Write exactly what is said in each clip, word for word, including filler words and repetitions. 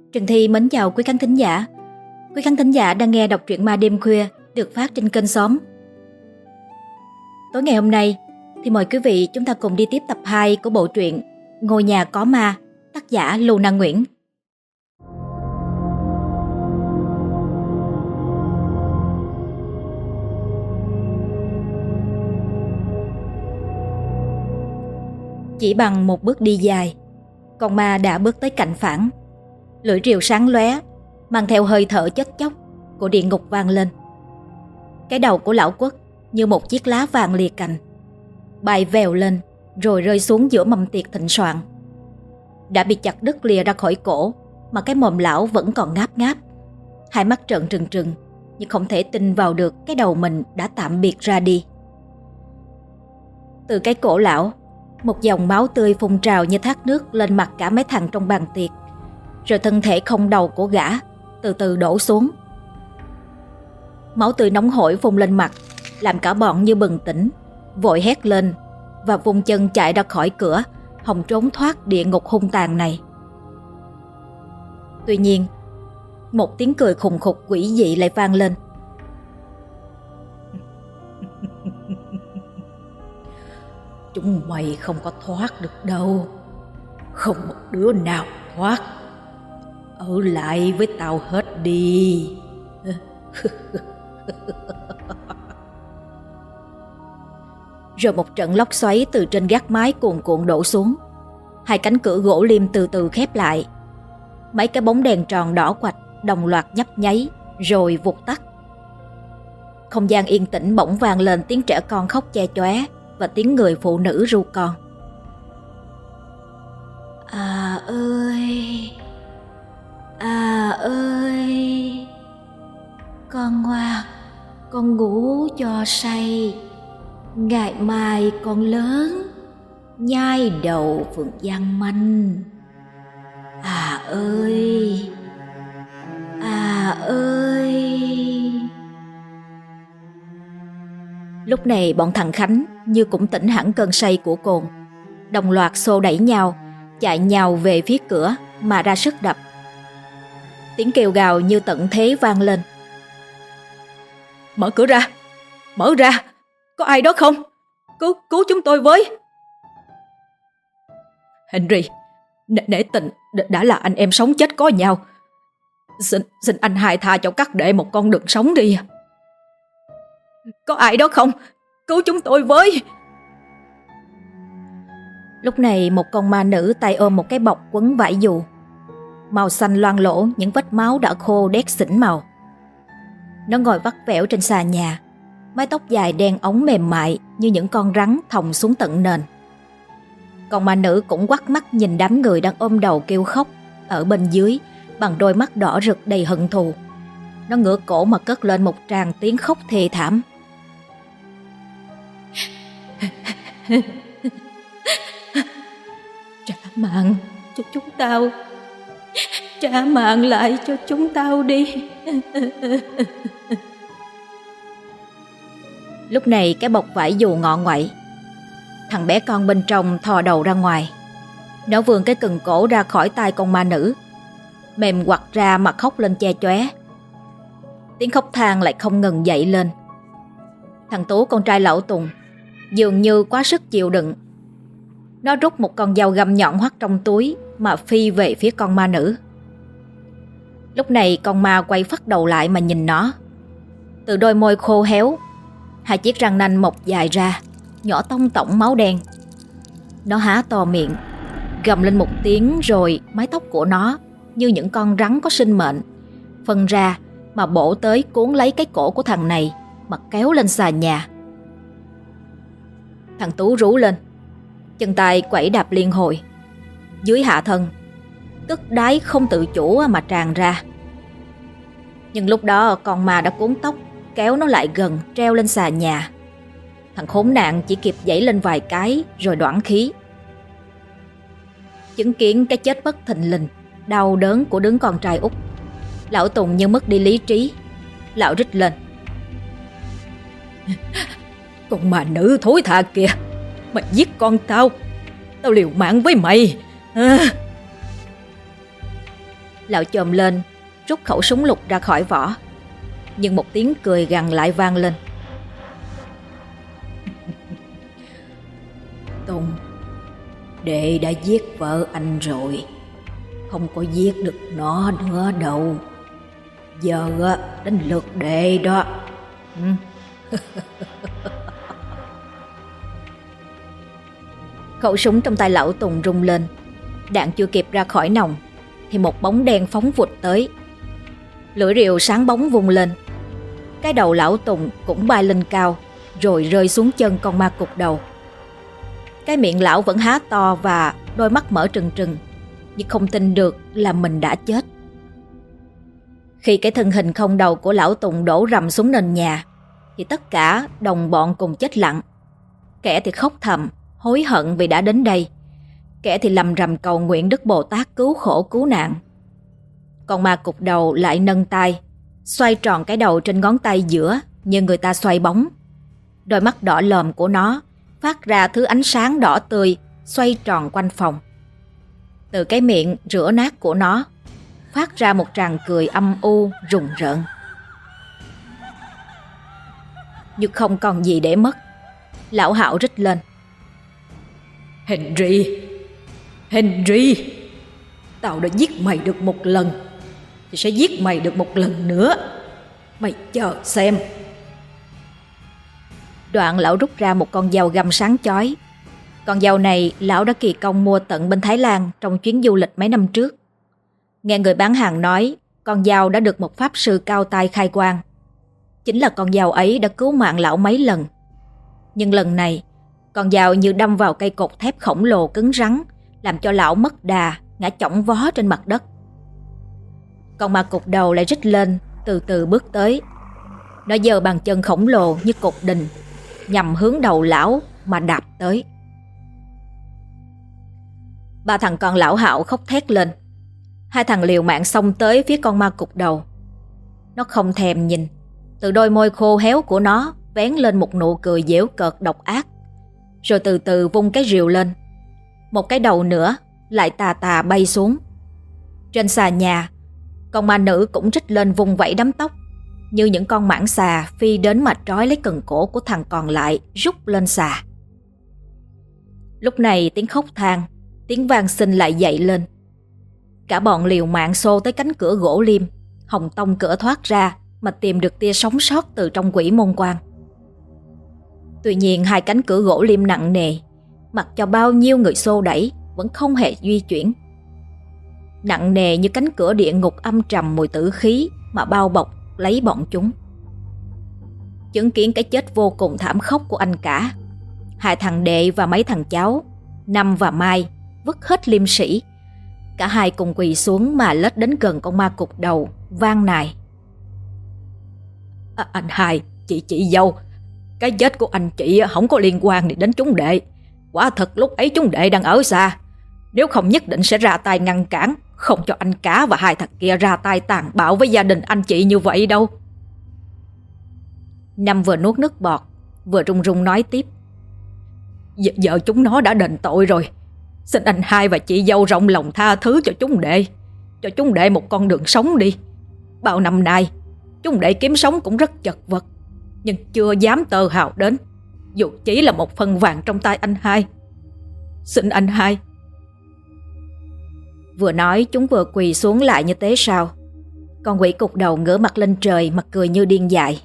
Trần Thi mến chào quý khán thính giả. Quý khán thính giả đang nghe đọc truyện ma đêm khuya được phát trên kênh Xóm. Tối ngày hôm nay thì mời quý vị chúng ta cùng đi tiếp tập hai của bộ truyện Ngôi nhà có ma, tác giả Lưu Năng Nguyễn. Chỉ bằng một bước đi dài, con ma đã bước tới cạnh phản. Lưỡi rìu sáng lóe, mang theo hơi thở chết chóc của địa ngục vang lên. Cái đầu của lão Quất như một chiếc lá vàng lìa cành, bay vèo lên rồi rơi xuống giữa mâm tiệc thịnh soạn. Đã bị chặt đứt lìa ra khỏi cổ, mà cái mồm lão vẫn còn ngáp ngáp, hai mắt trợn trừng trừng, nhưng không thể tin vào được cái đầu mình đã tạm biệt ra đi. Từ cái cổ lão, một dòng máu tươi phun trào như thác nước lên mặt cả mấy thằng trong bàn tiệc, rồi thân thể không đầu của gã từ từ đổ xuống. Máu tươi nóng hổi phun lên mặt, làm cả bọn như bừng tỉnh, vội hét lên và vung chân chạy ra khỏi cửa, hòng trốn thoát địa ngục hung tàn này. Tuy nhiên, một tiếng cười khùng khục quỷ dị lại vang lên. Chúng mày không có thoát được đâu, không một đứa nào thoát. Ở lại với tao hết đi. Rồi một trận lốc xoáy từ trên gác mái cuồn cuộn đổ xuống. Hai cánh cửa gỗ liêm từ từ khép lại. Mấy cái bóng đèn tròn đỏ quạch đồng loạt nhấp nháy rồi vụt tắt. Không gian yên tĩnh bỗng vang lên tiếng trẻ con khóc che chóe và tiếng người phụ nữ ru con. À ơi, à ơi, con ngoan, con ngủ cho say. Ngày mai con lớn, nhai đầu Phượng Giang Manh. À ơi, à ơi. Lúc này bọn thằng Khánh như cũng tỉnh hẳn cơn say của cồn, đồng loạt xô đẩy nhau, chạy nhào về phía cửa mà ra sức đập. Tiếng kêu gào như tận thế vang lên. Mở cửa ra, mở ra, có ai đó không? Cứu, cứu chúng tôi với. Henry, nể, nể tình đã là anh em sống chết có nhau, Xin, xin anh hài tha cho các đệ một con đường sống đi. Có ai đó không? Cứu chúng tôi với. Lúc này một con ma nữ tay ôm một cái bọc quấn vải dù, màu xanh loang lỗ những vết máu đã khô đét xỉn màu. Nó ngồi vắt vẻo trên xà nhà, mái tóc dài đen ống mềm mại như những con rắn thòng xuống tận nền. Còn ma nữ cũng quắt mắt nhìn đám người đang ôm đầu kêu khóc ở bên dưới bằng đôi mắt đỏ rực đầy hận thù. Nó ngửa cổ mà cất lên một tràng tiếng khóc thê thảm. Trả mạng cho chúng tao, trả mạng lại cho chúng tao đi. Lúc này cái bọc vải dù ngọ ngoại. Thằng bé con bên trong thò đầu ra ngoài. Nó vươn cái cần cổ ra khỏi tay con ma nữ, mềm quặt ra mà khóc lên che chóe. Tiếng khóc than lại không ngừng dậy lên. Thằng Tú con trai lão Tùng dường như quá sức chịu đựng. Nó rút một con dao găm nhọn hoắt trong túi mà phi về phía con ma nữ. Lúc này con ma quay phắt đầu lại mà nhìn nó. Từ đôi môi khô héo, hai chiếc răng nanh mọc dài ra, nhỏ tông tổng máu đen. Nó há to miệng, gầm lên một tiếng, rồi mái tóc của nó như những con rắn có sinh mệnh phân ra mà bổ tới cuốn lấy cái cổ của thằng này mà kéo lên xà nhà. Thằng Tú rú lên, chân tay quẩy đạp liên hồi. Dưới hạ thân, tức đáy không tự chủ mà tràn ra. Nhưng lúc đó con ma đã cuốn tóc kéo nó lại gần, treo lên xà nhà. Thằng khốn nạn chỉ kịp giãy lên vài cái rồi đoản khí. Chứng kiến cái chết bất thình lình, đau đớn của đứa con trai út, lão Tùng như mất đi lý trí. Lão rít lên. Con mà nữ thối tha kìa, mày giết con tao, tao liều mạng với mày à. Lão chồm lên, rút khẩu súng lục ra khỏi vỏ. Nhưng một tiếng cười gằn lại vang lên. Tùng, đệ đã giết vợ anh rồi, không có giết được nó nữa đâu. Giờ đến lượt đệ đó. Ừ. Khẩu súng trong tay lão Tùng rung lên. Đạn chưa kịp ra khỏi nòng thì một bóng đen phóng vụt tới. Lưỡi rìu sáng bóng vung lên. Cái đầu lão Tùng cũng bay lên cao, rồi rơi xuống chân con ma cụt đầu. Cái miệng lão vẫn há to và đôi mắt mở trừng trừng, nhưng không tin được là mình đã chết. Khi cái thân hình không đầu của lão Tùng đổ rầm xuống nền nhà thì tất cả đồng bọn cùng chết lặng. Kẻ thì khóc thầm, hối hận vì đã đến đây. Kẻ thì lầm rầm cầu nguyện Đức Bồ Tát cứu khổ cứu nạn. Còn ma cụt đầu lại nâng tay, xoay tròn cái đầu trên ngón tay giữa như người ta xoay bóng. Đôi mắt đỏ lòm của nó phát ra thứ ánh sáng đỏ tươi, xoay tròn quanh phòng. Từ cái miệng rửa nát của nó phát ra một tràng cười âm u rùng rợn. Nhưng không còn gì để mất, lão Hạo rít lên. Henry, Henry, tao đã giết mày được một lần thì sẽ giết mày được một lần nữa. Mày chờ xem. Đoạn lão rút ra một con dao găm sáng chói. Con dao này lão đã kỳ công mua tận bên Thái Lan trong chuyến du lịch mấy năm trước. Nghe người bán hàng nói con dao đã được một pháp sư cao tay khai quang. Chính là con dao ấy đã cứu mạng lão mấy lần. Nhưng lần này con dao như đâm vào cây cột thép khổng lồ cứng rắn, làm cho lão mất đà, ngã chỏng vó trên mặt đất. Con ma cụt đầu lại rít lên, từ từ bước tới. Nó giơ bàn chân khổng lồ như cột đình, nhằm hướng đầu lão mà đạp tới. Ba thằng con lão Hạo khóc thét lên. Hai thằng liều mạng xông tới phía con ma cụt đầu. Nó không thèm nhìn. Từ đôi môi khô héo của nó vén lên một nụ cười giễu cợt độc ác, rồi từ từ vung cái rìu lên. Một cái đầu nữa lại tà tà bay xuống. Trên xà nhà, con ma nữ cũng rít lên vung vẩy đám tóc, như những con mãng xà phi đến mà trói lấy cần cổ của thằng còn lại, rút lên xà. Lúc này tiếng khóc than, tiếng van xin lại dậy lên. Cả bọn liều mạng xô tới cánh cửa gỗ liêm, hòng tông cửa thoát ra mà tìm được tia sống sót từ trong quỷ môn quan. Tuy nhiên hai cánh cửa gỗ liêm nặng nề, mặc cho bao nhiêu người xô đẩy vẫn không hề di chuyển. Nặng nề như cánh cửa địa ngục âm trầm mùi tử khí mà bao bọc lấy bọn chúng. Chứng kiến cái chết vô cùng thảm khốc của anh cả, hai thằng đệ và mấy thằng cháu, Năm và Mai, vứt hết liêm sĩ. Cả hai cùng quỳ xuống mà lết đến gần con ma cụt đầu, van nài. À, anh hai, chị chị dâu, cái chết của anh chị không có liên quan gì đến chúng đệ. Quả thật lúc ấy chúng đệ đang ở xa. Nếu không nhất định sẽ ra tay ngăn cản, không cho anh cả và hai thằng kia ra tay tàn bạo với gia đình anh chị như vậy đâu. Năm vừa nuốt nước bọt, vừa run run nói tiếp. Giờ, giờ chúng nó đã đền tội rồi. Xin anh hai và chị dâu rộng lòng tha thứ cho chúng đệ, cho chúng đệ một con đường sống đi. Bao năm nay chúng đệ kiếm sống cũng rất chật vật, nhưng chưa dám tơ hào đến, dù chỉ là một phần vàng trong tay anh hai. Xin anh hai. Vừa nói chúng vừa quỳ xuống lại như tế sao. Con quỷ cục đầu ngửa mặt lên trời, mặt cười như điên dại.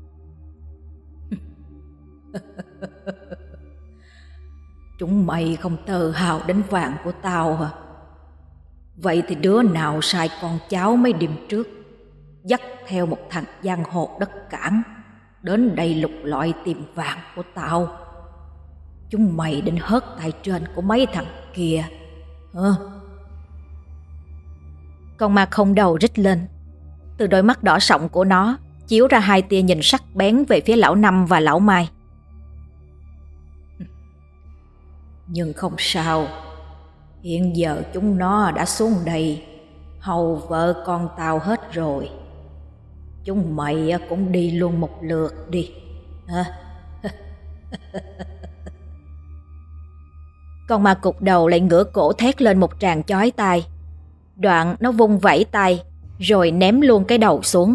Chúng mày không tơ hào đến vàng của tao hả? Vậy thì đứa nào sai con cháu mấy đêm trước dắt theo một thằng giang hồ đất cảng đến đây lục lọi tìm vàng của tao? Chúng mày định hớt tay trên của mấy thằng kia hả? Con ma không đầu rít lên. Từ đôi mắt đỏ sọng của nó chiếu ra hai tia nhìn sắc bén về phía lão Năm và lão Mai. Nhưng không sao, hiện giờ chúng nó đã xuống đây hầu vợ con tao hết rồi. Chúng mày cũng đi luôn một lượt đi hả? Con ma cụt đầu lại ngửa cổ thét lên một tràng chói tai. Đoạn nó vung vẩy tay rồi ném luôn cái đầu xuống.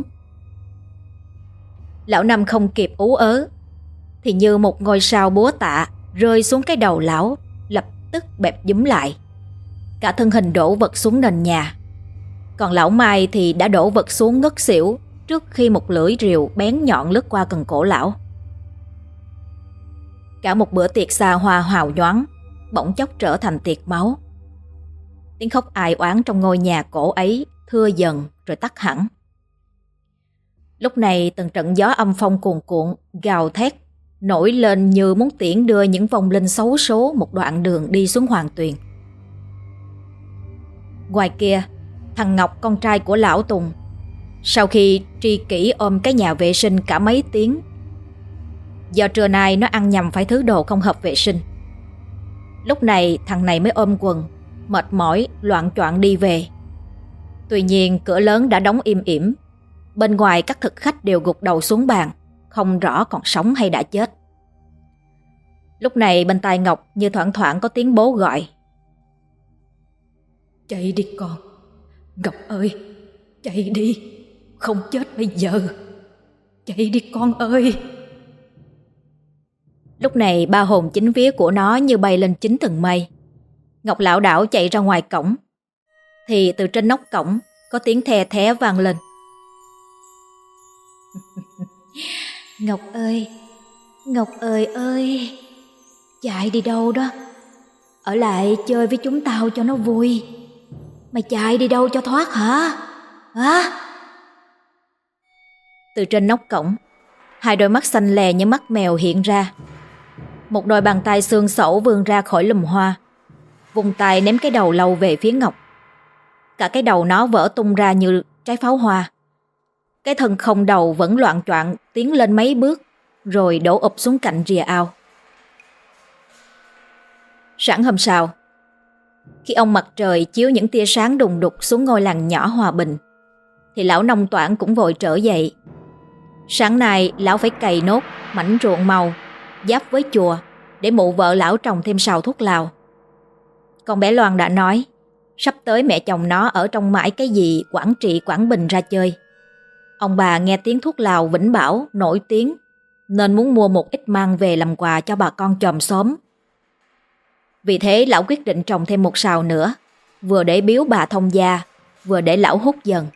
Lão Năm không kịp ú ớ thì như một ngôi sao búa tạ rơi xuống cái đầu lão, lập tức bẹp dúm lại. Cả thân hình đổ vật xuống nền nhà. Còn lão Mai thì đã đổ vật xuống ngất xỉu trước khi một lưỡi rìu bén nhọn lướt qua cần cổ lão. Cả một bữa tiệc xa hoa hào nhoáng bỗng chốc trở thành tiệc máu. Tiếng khóc ai oán trong ngôi nhà cổ ấy thưa dần rồi tắt hẳn. Lúc này từng trận gió âm phong cuồn cuộn gào thét nổi lên như muốn tiễn đưa những vong linh xấu số một đoạn đường đi xuống hoàng tuyền. Ngoài kia, thằng Ngọc con trai của lão Tùng, sau khi tri kỷ ôm cái nhà vệ sinh cả mấy tiếng, do trưa nay nó ăn nhầm phải thứ đồ không hợp vệ sinh. Lúc này thằng này mới ôm quần, mệt mỏi loạng choạng đi về. Tuy nhiên cửa lớn đã đóng im ỉm. Bên ngoài các thực khách đều gục đầu xuống bàn, không rõ còn sống hay đã chết. Lúc này bên tai Ngọc như thoảng thoảng có tiếng bố gọi: "Chạy đi con, Ngọc ơi, chạy đi, không chết bây giờ. Chạy đi con ơi." Lúc này ba hồn chính vía của nó như bay lên chín tầng mây. Ngọc lảo đảo chạy ra ngoài cổng, thì từ trên nóc cổng có tiếng the thé vang lên: "Ngọc ơi, Ngọc ơi ơi, chạy đi đâu đó? Ở lại chơi với chúng tao cho nó vui. Mày chạy đi đâu cho thoát hả? Hả?" Từ trên nóc cổng, hai đôi mắt xanh lè như mắt mèo hiện ra. Một đôi bàn tay xương xẩu vươn ra khỏi lùm hoa, vùng tay ném cái đầu lâu về phía Ngọc. Cả cái đầu nó vỡ tung ra như trái pháo hoa. Cái thân không đầu vẫn loạng choạng tiến lên mấy bước, rồi đổ ụp xuống cạnh rìa ao. Sáng hôm sau, khi ông mặt trời chiếu những tia sáng đùng đục xuống ngôi làng nhỏ hòa bình, thì lão Nông Toản cũng vội trở dậy. Sáng nay lão phải cày nốt mảnh ruộng màu giáp với chùa để mụ vợ lão trồng thêm sào thuốc lào. Con bé Loan đã nói sắp tới mẹ chồng nó ở trong mãi cái gì Quảng Trị Quảng Bình ra chơi. Ông bà nghe tiếng thuốc lào Vĩnh Bảo nổi tiếng nên muốn mua một ít mang về làm quà cho bà con chòm xóm. Vì thế lão quyết định trồng thêm một sào nữa, vừa để biếu bà thông gia, vừa để lão hút dần.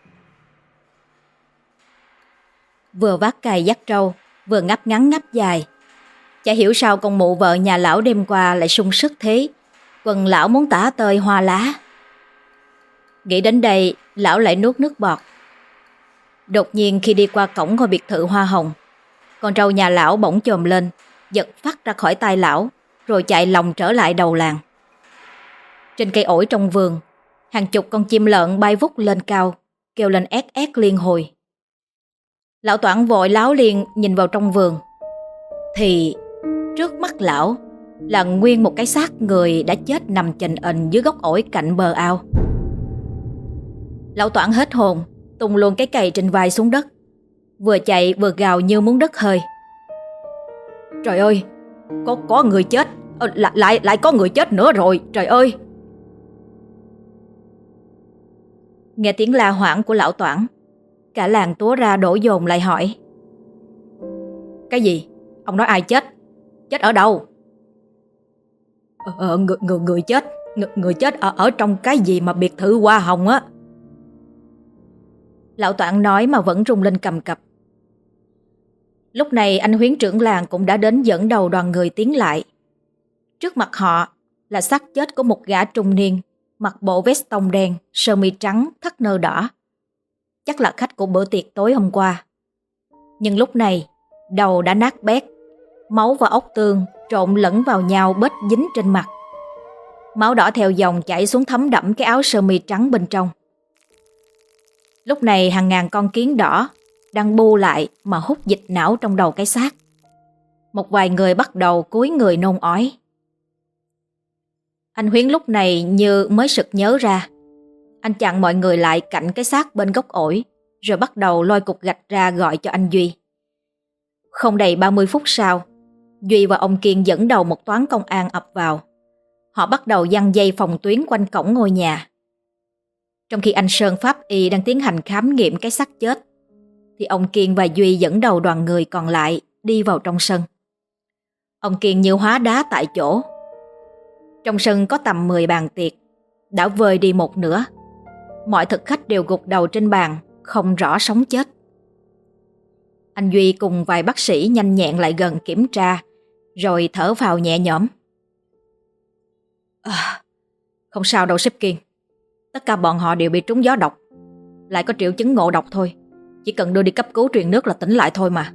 Vừa vác cày dắt trâu, vừa ngáp ngắn ngáp dài. Chả hiểu sao con mụ vợ nhà lão đêm qua lại sung sức thế, quần lão muốn tả tơi hoa lá. Nghĩ đến đây, lão lại nuốt nước bọt. Đột nhiên khi đi qua cổng ngôi biệt thự hoa hồng, con trâu nhà lão bỗng chồm lên, giật phắt ra khỏi tay lão, rồi chạy lòng trở lại đầu làng. Trên cây ổi trong vườn, hàng chục con chim lợn bay vút lên cao, kêu lên ét ét liên hồi. Lão Toản vội láo liền nhìn vào trong vườn, thì trước mắt lão là nguyên một cái xác người đã chết nằm chình ình dưới gốc ổi cạnh bờ ao. Lão Toản hết hồn, tung luôn cái cày trên vai xuống đất, vừa chạy vừa gào như muốn đứt hơi. "Trời ơi, có có người chết, ờ, lại lại lại có người chết nữa rồi, trời ơi!" Nghe tiếng la hoảng của lão Toản, cả làng túa ra đổ dồn lại hỏi: "Cái gì? Ông nói ai chết? Chết ở đâu?" Ờ, người, người, người chết người, người chết ở, ở trong cái gì mà biệt thự hoa hồng á. Lão Toản nói mà vẫn rung lên cầm cập. Lúc này anh Huyến trưởng làng cũng đã đến dẫn đầu đoàn người tiến lại. Trước mặt họ là xác chết của một gã trung niên, mặc bộ vest tông đen, sơ mi trắng, thắt nơ đỏ. Chắc là khách của bữa tiệc tối hôm qua. Nhưng lúc này, đầu đã nát bét, máu và ốc tương trộn lẫn vào nhau bết dính trên mặt. Máu đỏ theo dòng chảy xuống thấm đẫm cái áo sơ mi trắng bên trong. Lúc này hàng ngàn con kiến đỏ đang bu lại mà hút dịch não trong đầu cái xác. Một vài người bắt đầu cúi người nôn ói. Anh Huyến lúc này như mới sực nhớ ra. Anh chặn mọi người lại cạnh cái xác bên gốc ổi, rồi bắt đầu lôi cục gạch ra gọi cho anh Duy. Không đầy ba mươi phút sau, Duy và ông Kiên dẫn đầu một toán công an ập vào. Họ bắt đầu giăng dây phòng tuyến quanh cổng ngôi nhà. Trong khi anh Sơn pháp y đang tiến hành khám nghiệm cái xác chết, thì ông Kiên và Duy dẫn đầu đoàn người còn lại đi vào trong sân. Ông Kiên như hóa đá tại chỗ. Trong sân có tầm mười bàn tiệc, đã vơi đi một nửa. Mọi thực khách đều gục đầu trên bàn, không rõ sống chết. Anh Duy cùng vài bác sĩ nhanh nhẹn lại gần kiểm tra, rồi thở phào nhẹ nhõm. À, không sao đâu sếp Kiên. Tất cả bọn họ đều bị trúng gió độc, lại có triệu chứng ngộ độc thôi. Chỉ cần đưa đi cấp cứu truyền nước là tỉnh lại thôi mà.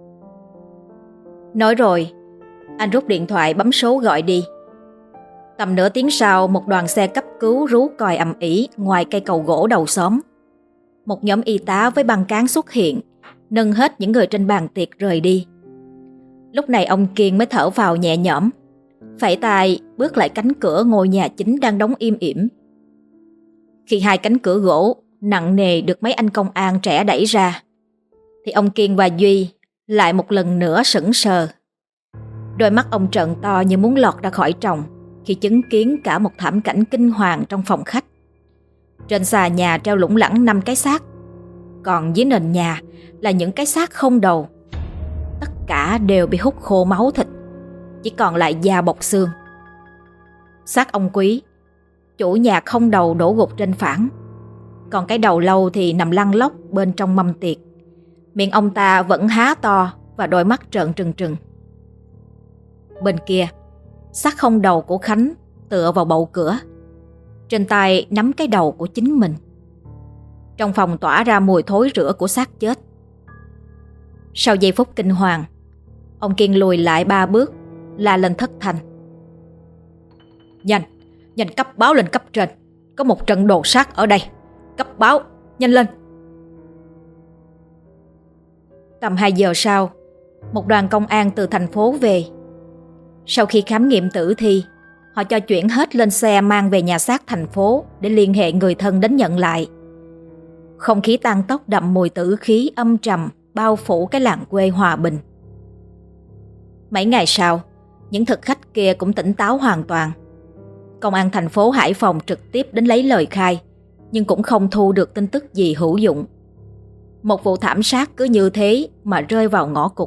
Nói rồi, anh rút điện thoại bấm số gọi đi. Tầm nửa tiếng sau, một đoàn xe cấp cứu rú còi ầm ĩ ngoài cây cầu gỗ đầu xóm. Một nhóm y tá với băng cán xuất hiện, nâng hết những người trên bàn tiệc rời đi. Lúc này ông Kiên mới thở phào nhẹ nhõm, phẩy tay bước lại cánh cửa ngôi nhà chính đang đóng im ỉm. Khi hai cánh cửa gỗ nặng nề được mấy anh công an trẻ đẩy ra, thì ông Kiên và Duy lại một lần nữa sững sờ. Đôi mắt ông trợn to như muốn lọt ra khỏi tròng khi chứng kiến cả một thảm cảnh kinh hoàng trong phòng khách. Trên xà nhà treo lủng lẳng năm cái xác, còn dưới nền nhà là những cái xác không đầu. Tất cả đều bị hút khô máu thịt, chỉ còn lại da bọc xương. Xác ông Quý, chủ nhà không đầu đổ gục trên phản, còn cái đầu lâu thì nằm lăn lóc bên trong mâm tiệc. Miệng ông ta vẫn há to và đôi mắt trợn trừng trừng. Bên kia, xác không đầu của Khánh tựa vào bậu cửa, trên tay nắm cái đầu của chính mình. Trong phòng tỏa ra mùi thối rữa của xác chết. Sau giây phút kinh hoàng, ông Kiên lùi lại ba bước, la lên thất thanh. Nhanh, nhanh cấp báo lên cấp trên, có một trận đồ sát ở đây. Cấp báo, nhanh lên. Tầm hai giờ sau, một đoàn công an từ thành phố về. Sau khi khám nghiệm tử thi, họ cho chuyển hết lên xe mang về nhà xác thành phố để liên hệ người thân đến nhận lại. Không khí tang tóc đậm mùi tử khí âm trầm bao phủ cái làng quê hòa bình. Mấy ngày sau, những thực khách kia cũng tỉnh táo hoàn toàn. Công an thành phố Hải Phòng trực tiếp đến lấy lời khai, nhưng cũng không thu được tin tức gì hữu dụng. Một vụ thảm sát cứ như thế mà rơi vào ngõ cụt.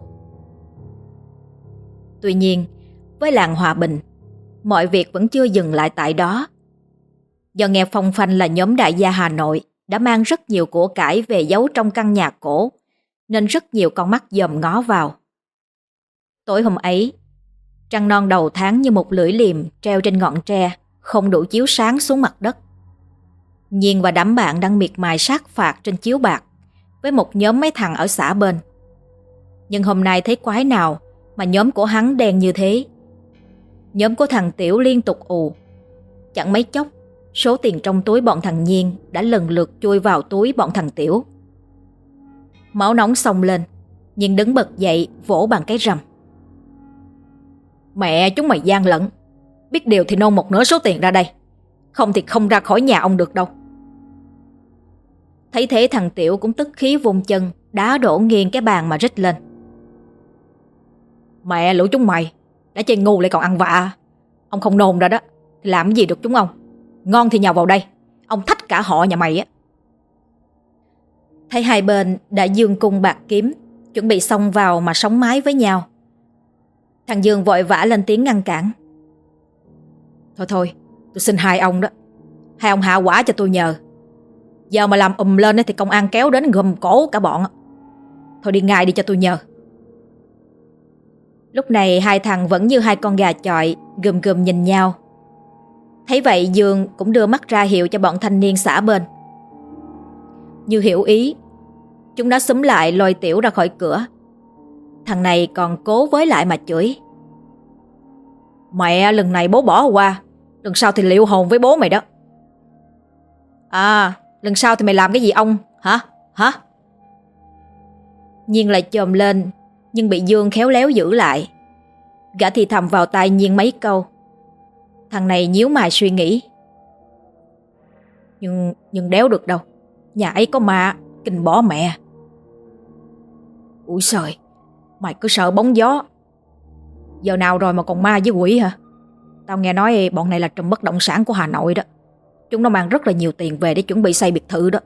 Tuy nhiên, với làng hòa bình, mọi việc vẫn chưa dừng lại tại đó. Do nghe phong phanh là nhóm đại gia Hà Nội đã mang rất nhiều của cải về giấu trong căn nhà cổ, nên rất nhiều con mắt dòm ngó vào. Tối hôm ấy, trăng non đầu tháng như một lưỡi liềm treo trên ngọn tre, không đủ chiếu sáng xuống mặt đất. Nhiên và đám bạn đang miệt mài sát phạt trên chiếu bạc với một nhóm mấy thằng ở xã bên. Nhưng hôm nay thấy quái nào mà nhóm của hắn đen như thế. Nhóm của thằng Tiểu liên tục ù. Chẳng mấy chốc, số tiền trong túi bọn thằng Nhiên đã lần lượt chui vào túi bọn thằng Tiểu. Máu nóng xông lên, Nhiên đứng bật dậy vỗ bằng cái rầm. Mẹ chúng mày gian lận, biết điều thì nôn một nửa số tiền ra đây, không thì không ra khỏi nhà ông được đâu. Thấy thế thằng Tiểu cũng tức khí vung chân đá đổ nghiêng cái bàn mà rít lên. Mẹ lũ chúng mày, đã chơi ngu lại còn ăn vạ. Ông không nôn ra đó thì làm gì được chúng ông. Ngon thì nhào vào đây, ông thách cả họ nhà mày á. Thấy hai bên đã dương cung bạc kiếm, chuẩn bị xông vào mà sống mái với nhau. Thằng Dương vội vã lên tiếng ngăn cản. Thôi thôi, tôi xin hai ông đó, hai ông hạ quả cho tôi nhờ. Giờ mà làm ùm lên thì công an kéo đến gầm cổ cả bọn. Thôi đi ngay đi cho tôi nhờ. Lúc này hai thằng vẫn như hai con gà chọi, gườm gườm nhìn nhau. Thấy vậy Dương cũng đưa mắt ra hiệu cho bọn thanh niên xã bên. Như hiểu ý, chúng đã xúm lại lôi Tiểu ra khỏi cửa. Thằng này còn cố với lại mà chửi. Mẹ, lần này bố bỏ qua, lần sau thì liệu hồn với bố mày đó. À, lần sau thì mày làm cái gì ông? Hả? Hả? Nhiên lại chồm lên, nhưng bị Dương khéo léo giữ lại. Gã thì thầm vào tai Nhiên mấy câu. Thằng này nhíu mày suy nghĩ. Nhưng nhưng đéo được đâu, nhà ấy có ma, kinh bỏ mẹ. Ui trời, mày cứ sợ bóng gió. Giờ nào rồi mà còn ma với quỷ hả? Tao nghe nói bọn này là trùm bất động sản của Hà Nội đó. Chúng nó mang rất là nhiều tiền về để chuẩn bị xây biệt thự đó.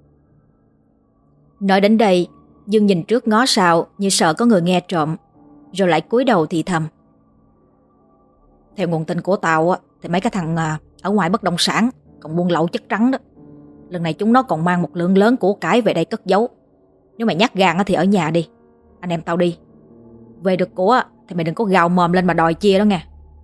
Nói đến đây, Dương nhìn trước ngó sau như sợ có người nghe trộm, rồi lại cúi đầu thì thầm. Theo nguồn tin của tao á, thì mấy cái thằng ở ngoài bất động sản còn buôn lậu chất trắng đó. Lần này chúng nó còn mang một lượng lớn của cải về đây cất giấu. Nếu mày nhát gan thì ở nhà đi, anh em tao đi. Về được của thì mày đừng có gào mồm lên mà đòi chia đó nghe.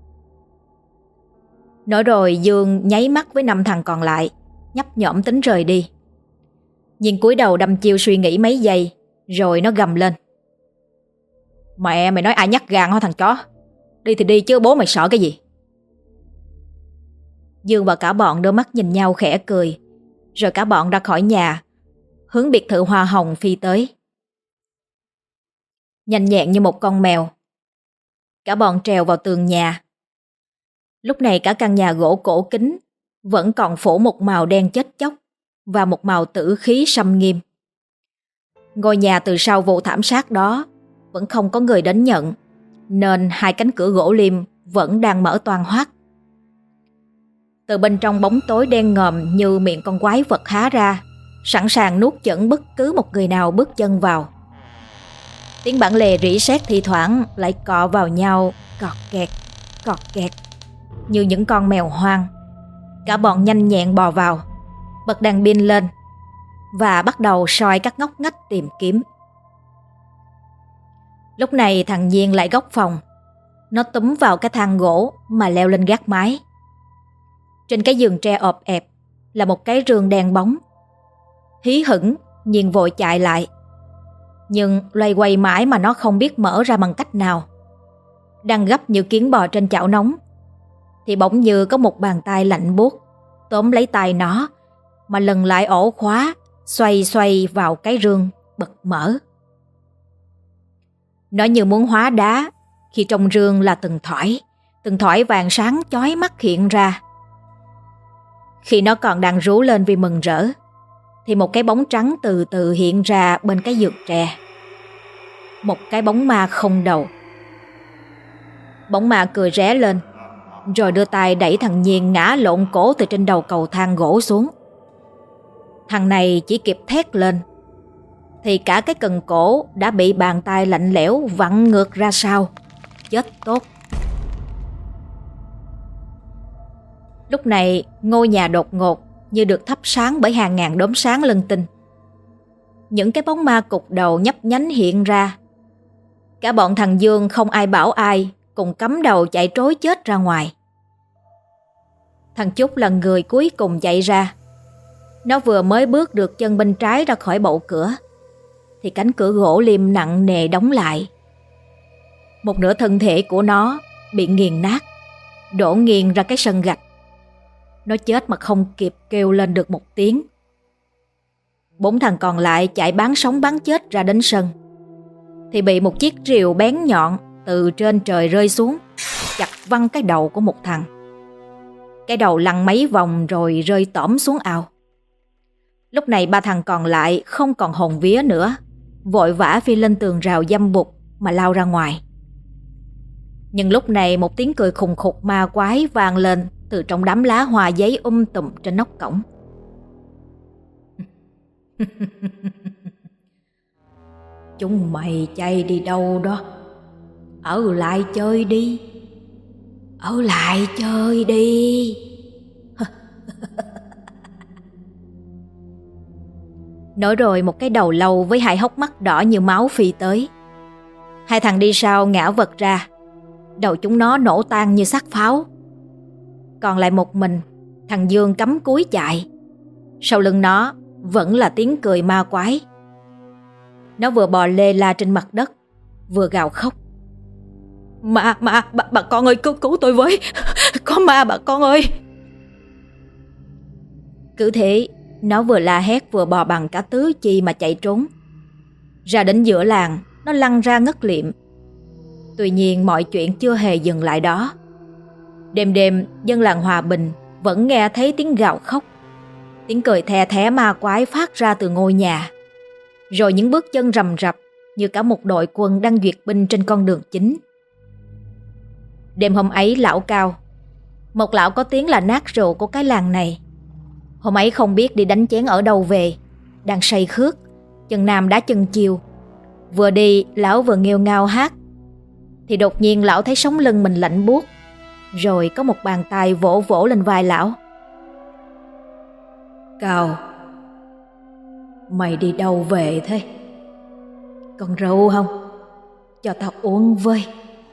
Nói rồi Dương nháy mắt với năm thằng còn lại, nhấp nhổm tính rời đi. Nhưng cúi đầu đăm chiêu suy nghĩ mấy giây, rồi nó gầm lên. Mẹ mày nói ai nhát gan hả thằng chó? Đi thì đi chứ bố mày sợ cái gì? Dương và cả bọn đôi mắt nhìn nhau khẽ cười, rồi cả bọn ra khỏi nhà, hướng biệt thự hoa hồng phi tới. Nhanh nhẹn như một con mèo, cả bọn trèo vào tường nhà. Lúc này cả căn nhà gỗ cổ kính vẫn còn phủ một màu đen chết chóc và một màu tử khí sâm nghiêm. Ngôi nhà từ sau vụ thảm sát đó vẫn không có người đến nhận, nên hai cánh cửa gỗ liêm vẫn đang mở toang hoác. Từ bên trong bóng tối đen ngòm như miệng con quái vật há ra, sẵn sàng nuốt chửng bất cứ một người nào bước chân vào. Tiếng bản lề rỉ sét thi thoảng lại cọ vào nhau, cọt kẹt, cọt kẹt, như những con mèo hoang. Cả bọn nhanh nhẹn bò vào, bật đèn pin lên và bắt đầu soi các ngóc ngách tìm kiếm. Lúc này thằng Nhiên lại góc phòng. Nó túm vào cái thang gỗ mà leo lên gác mái. Trên cái giường tre ọp ẹp là một cái rương đen bóng. Hí hửng, Nhiên vội chạy lại. Nhưng loay quay mãi mà nó không biết mở ra bằng cách nào. Đang gấp như kiến bò trên chảo nóng, thì bỗng như có một bàn tay lạnh buốt tóm lấy tay nó mà lần lại ổ khóa, xoay xoay vào cái rương bật mở. Nó như muốn hóa đá khi trong rương là từng thỏi, từng thỏi vàng sáng chói mắt hiện ra. Khi nó còn đang rú lên vì mừng rỡ, thì một cái bóng trắng từ từ hiện ra bên cái giường tre. Một cái bóng ma không đầu. Bóng ma cười ré lên, rồi đưa tay đẩy thằng Nhiên ngã lộn cổ từ trên đầu cầu thang gỗ xuống. Thằng này chỉ kịp thét lên, thì cả cái cần cổ đã bị bàn tay lạnh lẽo vặn ngược ra sau. Chết tốt. Lúc này ngôi nhà đột ngột như được thắp sáng bởi hàng ngàn đốm sáng lân tinh. Những cái bóng ma cục đầu nhấp nhánh hiện ra. Cả bọn thằng Dương không ai bảo ai, cùng cắm đầu chạy trối chết ra ngoài. Thằng Chúc là người cuối cùng chạy ra. Nó vừa mới bước được chân bên trái ra khỏi bậu cửa, thì cánh cửa gỗ liêm nặng nề đóng lại. Một nửa thân thể của nó bị nghiền nát, đổ nghiêng ra cái sân gạch. Nó chết mà không kịp kêu lên được một tiếng. Bốn thằng còn lại chạy bán sống bán chết ra đến sân, thì bị một chiếc rìu bén nhọn từ trên trời rơi xuống, chặt văng cái đầu của một thằng. Cái đầu lăn mấy vòng rồi rơi tõm xuống ao. Lúc này ba thằng còn lại không còn hồn vía nữa, vội vã phi lên tường rào dăm bụt mà lao ra ngoài. Nhưng lúc này một tiếng cười khùng khục ma quái vang lên từ trong đám lá hoa giấy um tùm trên nóc cổng. Chúng mày chạy đi đâu đó? Ở lại chơi đi. Ở lại chơi đi. Nói rồi một cái đầu lâu với hai hốc mắt đỏ như máu phi tới. Hai thằng đi sau ngã vật ra, đầu chúng nó nổ tan như xác pháo. Còn lại một mình thằng Dương cắm cúi chạy. Sau lưng nó vẫn là tiếng cười ma quái. Nó vừa bò lê la trên mặt đất, vừa gào khóc. Ma, ma, bà, bà con ơi, cứu cứu tôi với. Có ma bà con ơi. Cứ thế nó vừa la hét vừa bò bằng cả tứ chi mà chạy trốn. Ra đến giữa làng, nó lăn ra ngất liệm. Tuy nhiên mọi chuyện chưa hề dừng lại đó. Đêm đêm dân làng Hòa Bình vẫn nghe thấy tiếng gào khóc, tiếng cười the thé ma quái phát ra từ ngôi nhà. Rồi những bước chân rầm rập như cả một đội quân đang duyệt binh trên con đường chính. Đêm hôm ấy lão Cao, một lão có tiếng là nát rượu của cái làng này, Hôm ấy không biết đi đánh chén ở đâu về, đang say khước, chân nam đá chân chiều. Vừa đi lão vừa nghêu ngao hát, thì đột nhiên lão thấy sống lưng mình lạnh buốt, rồi có một bàn tay vỗ vỗ lên vai lão. Cao, mày đi đâu về thế? Còn rượu không? Cho tao uống với.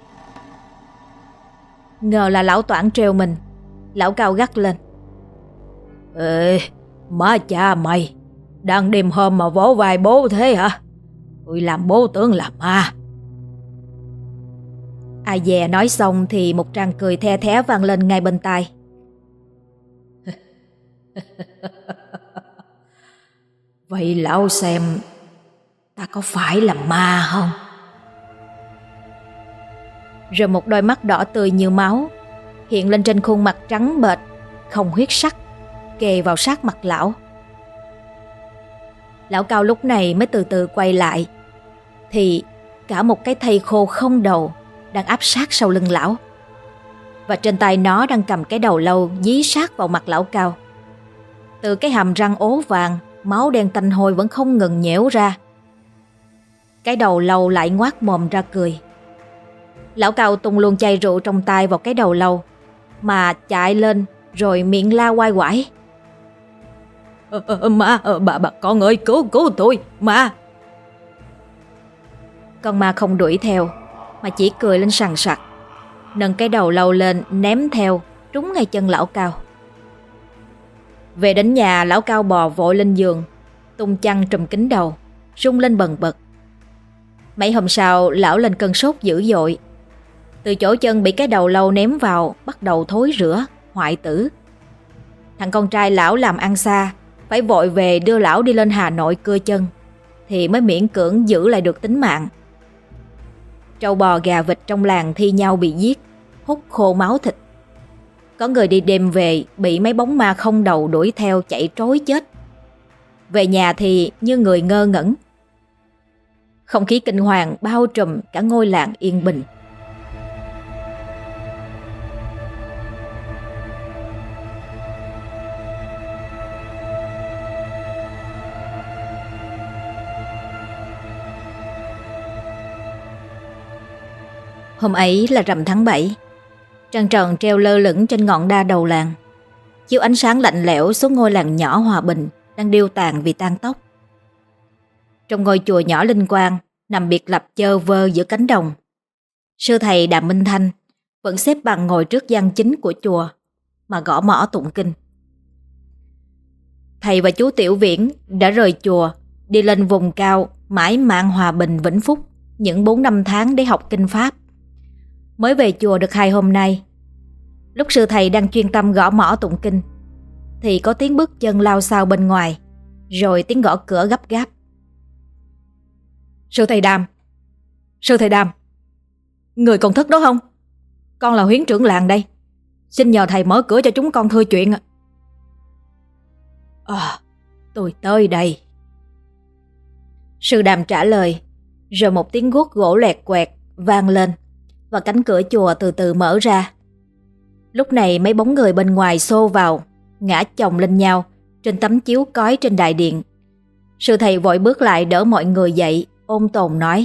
Ngờ là lão Toản trêu mình. Lão Cao gắt lên. Ê, má cha mày, đang đêm hôm mà vỗ vai bố thế hả? Tôi làm bố tưởng là ma. Ai dè nói xong thì một tràng cười the thé vang lên ngay bên tai. Vậy lão xem ta có phải là ma không? Rồi một đôi mắt đỏ tươi như máu hiện lên trên khuôn mặt trắng bệch, không huyết sắc, kề vào sát mặt lão. Lão Cao lúc này mới từ từ quay lại, thì cả một cái thây khô không đầu đang áp sát sau lưng lão, và trên tay nó đang cầm cái đầu lâu dí sát vào mặt lão Cao. Từ cái hàm răng ố vàng, máu đen tanh hôi vẫn không ngừng nhễu ra. Cái đầu lâu lại ngoác mồm ra cười. Lão Cao tung luôn chai rượu trong tay vào cái đầu lâu, mà chạy lên rồi miệng la oai oải. Ờ, ờ, ma, ờ, bà, bà con ơi, cứu, cứu tôi, ma. Con ma không đuổi theo, mà chỉ cười lên sằng sặc, nâng cái đầu lâu lên ném theo, trúng ngay chân lão Cao. Về đến nhà, lão Cao bò vội lên giường, tung chăn trùm kín đầu, rung lên bần bật. Mấy hôm sau, lão lên cơn sốt dữ dội. Từ chỗ chân bị cái đầu lâu ném vào bắt đầu thối rữa, hoại tử. Thằng con trai lão làm ăn xa, phải vội về đưa lão đi lên Hà Nội cưa chân, thì mới miễn cưỡng giữ lại được tính mạng. Trâu bò gà vịt trong làng thi nhau bị giết, hút khô máu thịt. Có người đi đêm về bị mấy bóng ma không đầu đuổi theo chạy trối chết. Về nhà thì như người ngơ ngẩn. Không khí kinh hoàng bao trùm cả ngôi làng yên bình. Hôm ấy là rằm tháng bảy. Trăng tròn treo lơ lửng trên ngọn đa đầu làng, chiếu ánh sáng lạnh lẽo xuống ngôi làng nhỏ hòa bình đang điêu tàn vì tan tóc. Trong ngôi chùa nhỏ linh quang nằm biệt lập chơ vơ giữa cánh đồng, sư thầy Đàm Minh Thanh vẫn xếp bằng ngồi trước gian chính của chùa mà gõ mõ tụng kinh. Thầy và chú Tiểu Viễn đã rời chùa đi lên vùng cao mãi mạn hòa bình vĩnh phúc những bốn năm tháng để học kinh pháp. Mới về chùa được hai hôm nay. Lúc sư thầy đang chuyên tâm gõ mõ tụng kinh thì có tiếng bước chân lao xao bên ngoài, rồi tiếng gõ cửa gấp gáp. Sư thầy Đàm, sư thầy Đàm, người còn thức đó không? Con là huyến trưởng làng đây, xin nhờ thầy mở cửa cho chúng con thưa chuyện. À, tôi tới đây. Sư Đàm trả lời, rồi một tiếng guốc gỗ lẹt quẹt vang lên và cánh cửa chùa từ từ mở ra. Lúc này mấy bóng người bên ngoài xô vào, ngã chồng lên nhau trên tấm chiếu cói trên đại điện. Sư thầy vội bước lại đỡ mọi người dậy, ôm tồn nói: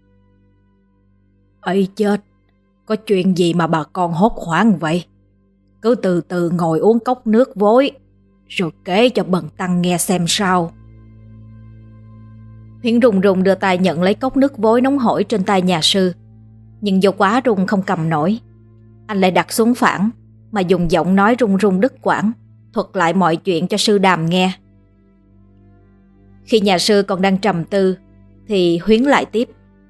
Ây chết, có chuyện gì mà bà con hốt hoảng vậy? Cứ từ từ ngồi uống cốc nước vối, rồi kể cho bần tăng nghe xem sao. Huyễn rùng rùng đưa tay nhận lấy cốc nước vối nóng hổi trên tay nhà sư, nhưng do quá run không cầm nổi. Anh lại đặt xuống phản mà dùng giọng nói run run đứt quãng thuật lại mọi chuyện cho sư Đàm nghe. Khi nhà sư còn đang trầm tư thì Huyến lại tiếp: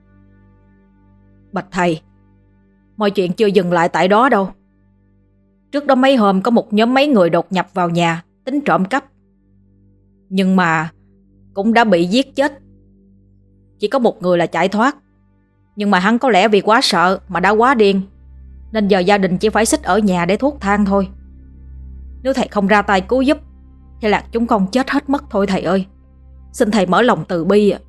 Bạch thầy, mọi chuyện chưa dừng lại tại đó đâu. Trước đó mấy hôm có một nhóm mấy người đột nhập vào nhà tính trộm cắp, nhưng mà cũng đã bị giết chết. Chỉ có một người là chạy thoát, nhưng mà hắn có lẽ vì quá sợ mà đã quá điên, nên giờ gia đình chỉ phải xích ở nhà để thuốc thang thôi. Nếu thầy không ra tay cứu giúp thì là chúng con chết hết mất thôi thầy ơi. Xin thầy mở lòng từ bi ạ.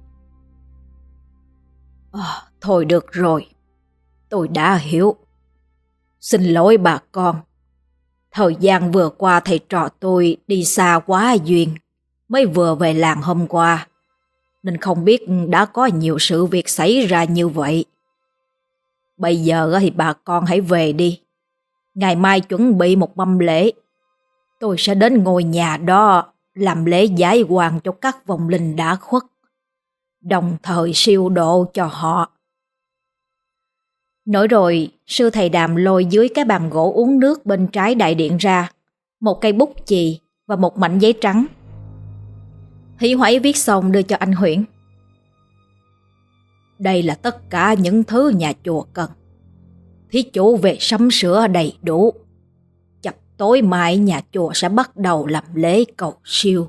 À, thôi được rồi, tôi đã hiểu. Xin lỗi bà con. Thời gian vừa qua thầy trò tôi đi xa quá duyên, mới vừa về làng hôm qua, nên không biết đã có nhiều sự việc xảy ra như vậy. Bây giờ thì bà con hãy về đi. Ngày mai chuẩn bị một mâm lễ. Tôi sẽ đến ngôi nhà đó làm lễ giải oan cho các vong linh đã khuất, đồng thời siêu độ cho họ. Nói rồi, sư thầy Đàm lôi dưới cái bàn gỗ uống nước bên trái đại điện ra một cây bút chì và một mảnh giấy trắng. Hí hoáy viết xong đưa cho anh Huyễn. Đây là tất cả những thứ nhà chùa cần. Thí chủ về sắm sửa đầy đủ. Chập tối mai nhà chùa sẽ bắt đầu làm lễ cầu siêu.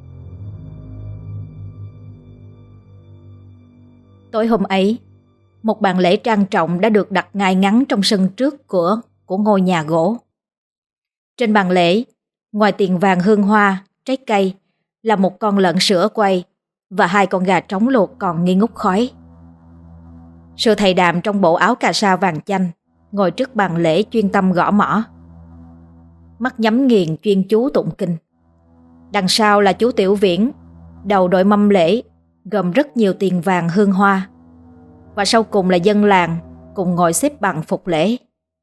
Tối hôm ấy, một bàn lễ trang trọng đã được đặt ngay ngắn trong sân trước cửa của ngôi nhà gỗ. Trên bàn lễ, ngoài tiền vàng hương hoa, trái cây, là một con lợn sữa quay và hai con gà trống luộc còn nghi ngút khói. Sư thầy Đàm trong bộ áo cà sa vàng chanh ngồi trước bàn lễ chuyên tâm gõ mõ, mắt nhắm nghiền chuyên chú tụng kinh. Đằng sau là chú Tiểu Viễn, đầu đội mâm lễ gồm rất nhiều tiền vàng hương hoa, và sau cùng là dân làng cùng ngồi xếp bằng phục lễ.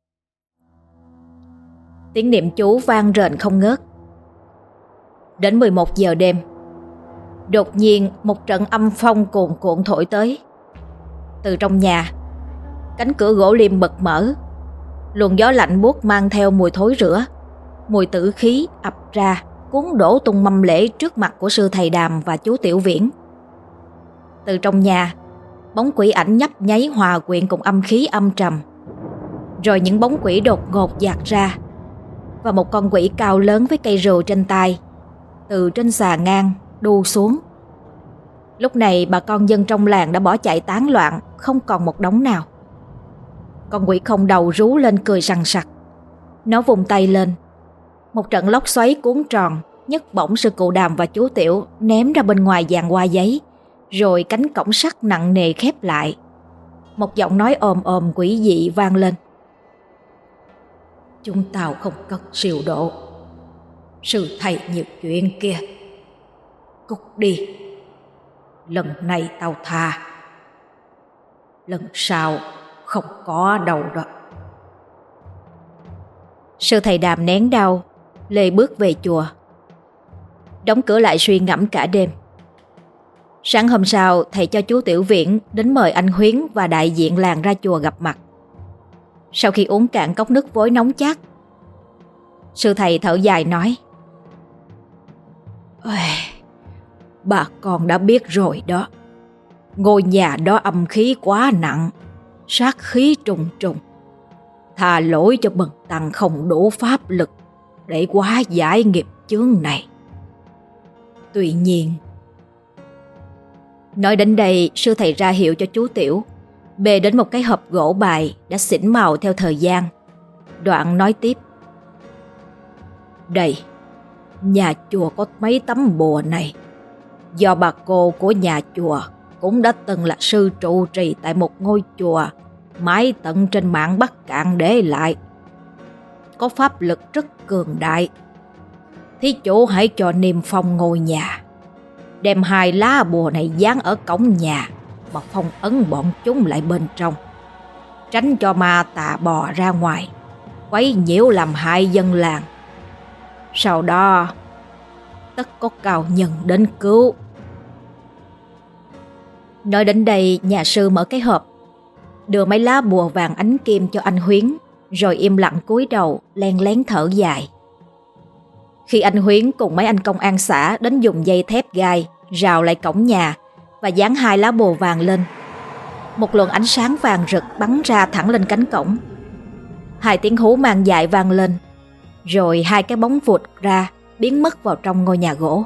Tiếng niệm chú vang rền không ngớt. Đến mười một giờ đêm, đột nhiên một trận âm phong cuồn cuộn thổi tới. Từ trong nhà, cánh cửa gỗ liềm bật mở, luồng gió lạnh buốt mang theo mùi thối rữa, mùi tử khí ập ra, cuốn đổ tung mâm lễ trước mặt của sư thầy Đàm và chú Tiểu Viễn. Từ trong nhà, bóng quỷ ảnh nhấp nháy hòa quyện cùng âm khí âm trầm. Rồi những bóng quỷ đột ngột dạt ra, và một con quỷ cao lớn với cây rượu trên tay từ trên xà ngang đu xuống. Lúc này bà con dân trong làng đã bỏ chạy tán loạn, không còn một đống nào. Con quỷ không đầu rú lên cười sằng sặc. Nó vùng tay lên, một trận lốc xoáy cuốn tròn nhấc bổng sư cụ Đàm và chú Tiểu ném ra bên ngoài giàn hoa giấy, rồi cánh cổng sắt nặng nề khép lại. Một giọng nói ồm ồm quỷ dị vang lên. Chúng tao không cần siêu độ. Sư thầy nhiều chuyện kia, cút đi. Lần này tao tha, lần sau không có đâu đó. Sư thầy Đàm nén đau, lê bước về chùa, đóng cửa lại suy ngẫm cả đêm. Sáng hôm sau, thầy cho chú Tiểu Viễn đến mời anh Huyến và đại diện làng ra chùa gặp mặt. Sau khi uống cạn cốc nước vối nóng chát, sư thầy thở dài nói: Bà con đã biết rồi đó. Ngôi nhà đó âm khí quá nặng, sát khí trùng trùng. Tha lỗi cho bần tăng không đủ pháp lực để hóa giải nghiệp chướng này. Tuy nhiên... Nói đến đây, sư thầy ra hiệu cho chú Tiểu bê đến một cái hộp gỗ bài đã xỉn màu theo thời gian. Đoạn nói tiếp: Đây, nhà chùa có mấy tấm bùa này, do bà cô của nhà chùa cũng đã từng là sư trụ trì tại một ngôi chùa mãi tận trên mạn Bắc Cạn để lại. Có pháp lực rất cường đại. Thí chủ hãy cho niêm phong ngôi nhà, đem hai lá bùa này dán ở cổng nhà mà phong ấn bọn chúng lại bên trong, tránh cho ma tà bò ra ngoài quấy nhiễu làm hại dân làng. Sau đó tất có cao nhân đến cứu. Nói đến đây, nhà sư mở cái hộp, đưa mấy lá bùa vàng ánh kim cho anh Huyến, rồi im lặng cúi đầu len lén thở dài. Khi anh Huyến cùng mấy anh công an xã đến dùng dây thép gai rào lại cổng nhà và dán hai lá bùa vàng lên, một luồng ánh sáng vàng rực bắn ra thẳng lên cánh cổng. Hai tiếng hú mang dại vang lên, rồi hai cái bóng vụt ra biến mất vào trong ngôi nhà gỗ.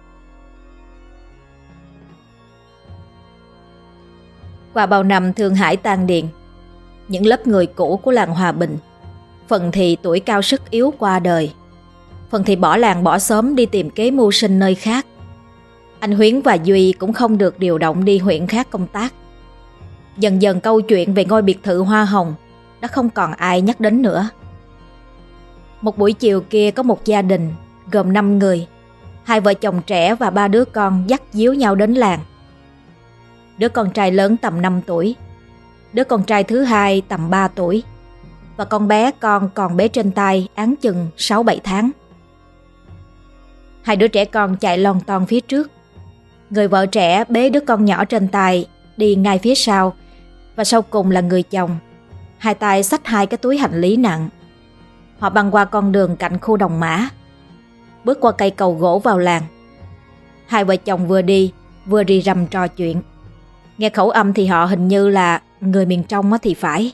Qua bao năm thương hải tan điền, những lớp người cũ của làng Hòa Bình, phần thì tuổi cao sức yếu qua đời, phần thì bỏ làng bỏ xóm đi tìm kế mưu sinh nơi khác. Anh Huyến và Duy cũng không được điều động đi huyện khác công tác. Dần dần câu chuyện về ngôi biệt thự hoa hồng đã không còn ai nhắc đến nữa. Một buổi chiều kia có một gia đình gồm năm người, hai vợ chồng trẻ và ba đứa con dắt díu nhau đến làng. Đứa con trai lớn tầm năm tuổi, đứa con trai thứ hai tầm ba tuổi, và con bé con còn bé trên tay áng chừng sáu bảy tháng. Hai đứa trẻ con chạy lon ton phía trước. Người vợ trẻ bế đứa con nhỏ trên tay đi ngay phía sau, và sau cùng là người chồng, hai tay xách hai cái túi hành lý nặng. Họ băng qua con đường cạnh khu đồng mã, bước qua cây cầu gỗ vào làng. Hai vợ chồng vừa đi vừa rì rầm trò chuyện. Nghe khẩu âm thì họ hình như là người miền trong thì phải.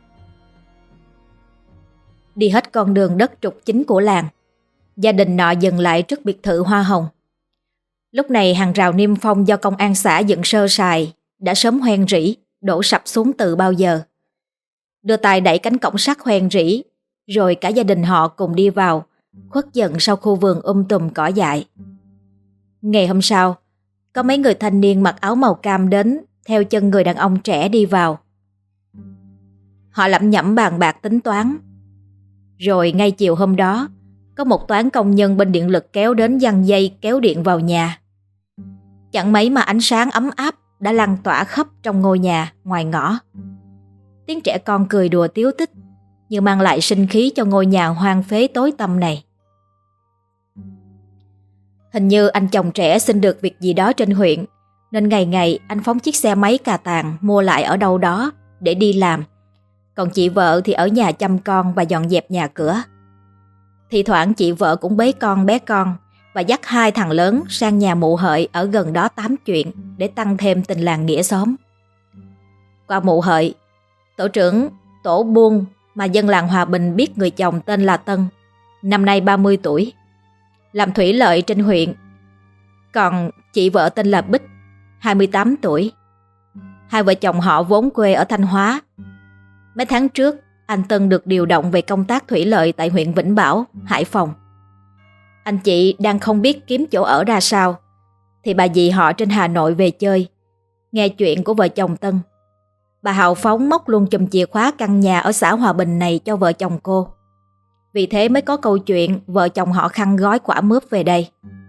Đi hết con đường đất trục chính của làng, gia đình nọ dừng lại trước biệt thự hoa hồng. Lúc này hàng rào niêm phong do công an xã dựng sơ sài đã sớm hoen rỉ, đổ sập xuống từ bao giờ. Đưa tay đẩy cánh cổng sắt hoen rỉ, rồi cả gia đình họ cùng đi vào, khuất dần sau khu vườn um tùm cỏ dại. Ngày hôm sau, có mấy người thanh niên mặc áo màu cam đến theo chân người đàn ông trẻ đi vào. Họ lẩm nhẩm bàn bạc tính toán. Rồi ngay chiều hôm đó, có một toán công nhân bên điện lực kéo đến giăng dây kéo điện vào nhà. Chẳng mấy mà ánh sáng ấm áp đã lan tỏa khắp trong ngôi nhà ngoài ngõ. Tiếng trẻ con cười đùa tíu tích như mang lại sinh khí cho ngôi nhà hoang phế tối tăm này. Hình như anh chồng trẻ xin được việc gì đó trên huyện, nên ngày ngày anh phóng chiếc xe máy cà tàng mua lại ở đâu đó để đi làm. Còn chị vợ thì ở nhà chăm con và dọn dẹp nhà cửa. Thì thoảng chị vợ cũng bế con bé con và dắt hai thằng lớn sang nhà mụ hợi ở gần đó tám chuyện để tăng thêm tình làng nghĩa xóm. Qua mụ hợi, tổ trưởng tổ buôn mà dân làng Hòa Bình biết người chồng tên là Tân, năm nay ba mươi tuổi, làm thủy lợi trên huyện. Còn chị vợ tên là Bích, hai mươi tám tuổi. Hai vợ chồng họ vốn quê ở Thanh Hóa. Mấy tháng trước, anh Tân được điều động về công tác thủy lợi tại huyện Vĩnh Bảo, Hải Phòng. Anh chị đang không biết kiếm chỗ ở ra sao, thì bà dì họ trên Hà Nội về chơi. Nghe chuyện của vợ chồng Tân, bà hào phóng móc luôn chùm chìa khóa căn nhà ở xã Hòa Bình này cho vợ chồng cô. Vì thế mới có câu chuyện vợ chồng họ khăn gói quả mướp về đây.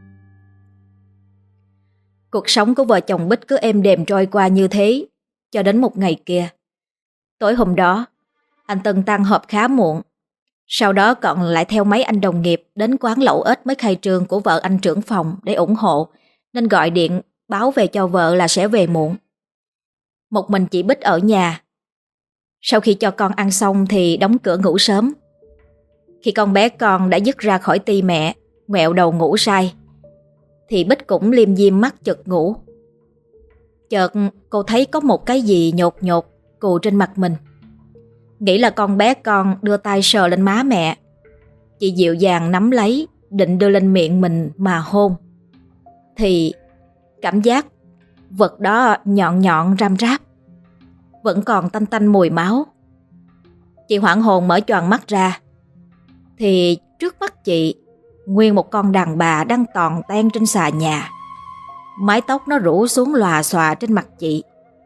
Cuộc sống của vợ chồng Bích cứ êm đềm trôi qua như thế, cho đến một ngày kia. Tối hôm đó, anh Tân tan họp khá muộn. Sau đó còn lại theo mấy anh đồng nghiệp đến quán lẩu ếch mới khai trương của vợ anh trưởng phòng để ủng hộ, nên gọi điện báo về cho vợ là sẽ về muộn. Một mình chị Bích ở nhà. Sau khi cho con ăn xong thì đóng cửa ngủ sớm. Khi con bé con đã dứt ra khỏi ti mẹ, ngoẹo đầu ngủ say, thì Bích cũng liêm diêm mắt chợt ngủ. Chợt cô thấy có một cái gì nhột nhột cù trên mặt mình. Nghĩ là con bé con đưa tay sờ lên má mẹ. Chị dịu dàng nắm lấy, định đưa lên miệng mình mà hôn. Thì cảm giác vật đó nhọn nhọn ram ráp, vẫn còn tanh tanh mùi máu. Chị hoảng hồn mở choàng mắt ra, thì trước mắt chị nguyên một con đàn bà đang toàn ten trên xà nhà. Mái tóc nó rủ xuống lòa xòa trên mặt chị.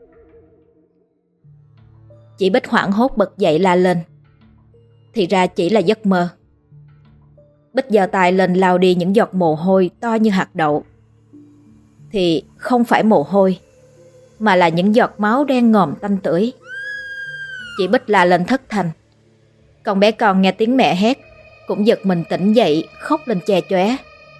Chị Bích hoảng hốt bật dậy la lên. Thì ra chỉ là giấc mơ. Bích giơ tay lên lau đi những giọt mồ hôi to như hạt đậu. Thì không phải mồ hôi, mà là những giọt máu đen ngòm tanh tưởi. Chị Bích la lên thất thanh. Con bé con nghe tiếng mẹ hét cũng giật mình tỉnh dậy, khóc lên che chóe.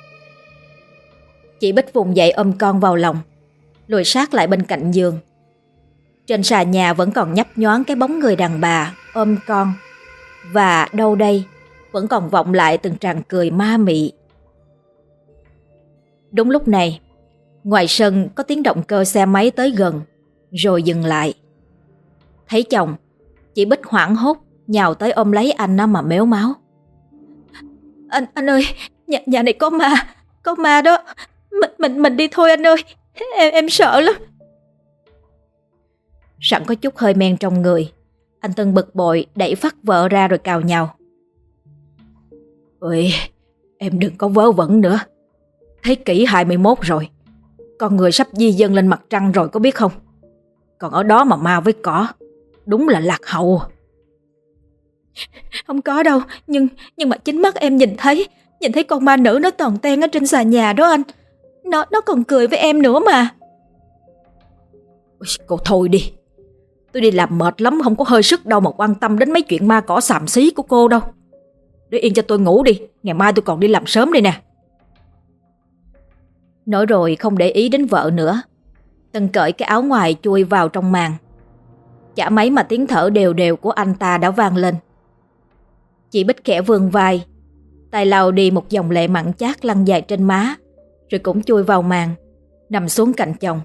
Chị Bích vùng dậy ôm con vào lòng, lùi sát lại bên cạnh giường. Trên xà nhà vẫn còn nhấp nhoáng cái bóng người đàn bà ôm con, và đâu đây vẫn còn vọng lại từng tràng cười ma mị. Đúng lúc này, ngoài sân có tiếng động cơ xe máy tới gần, rồi dừng lại. Thấy chồng, chị Bích hoảng hốt nhào tới ôm lấy anh nó mà mếu máo. Anh anh ơi, nhà, nhà này có ma, có ma đó. Mình mình mình đi thôi anh ơi, em em sợ lắm. Sẵn có chút hơi men trong người, anh Tân bực bội đẩy phắt vợ ra rồi cào nhào. Ôi, em đừng có vớ vẩn nữa. Thế kỷ hai mươi mốt rồi, con người sắp di dân lên mặt trăng rồi có biết không? Còn ở đó mà ma với cỏ, đúng là lạc hậu. Không có đâu, nhưng nhưng mà chính mắt em nhìn thấy, nhìn thấy con ma nữ nó toàn ten ở trên xà nhà đó anh. Nó nó còn cười với em nữa mà. Ôi, cô thôi đi. Tôi đi làm mệt lắm, không có hơi sức đâu mà quan tâm đến mấy chuyện ma cỏ xàm xí của cô đâu. Để yên cho tôi ngủ đi, ngày mai tôi còn đi làm sớm đây nè. Nói rồi không để ý đến vợ nữa, Tân cởi cái áo ngoài chui vào trong màn. Chả mấy mà tiếng thở đều đều của anh ta đã vang lên. Chị Bích khẽ vươn vai, tay lau đi một dòng lệ mặn chát lăn dài trên má, rồi cũng chui vào màn, nằm xuống cạnh chồng.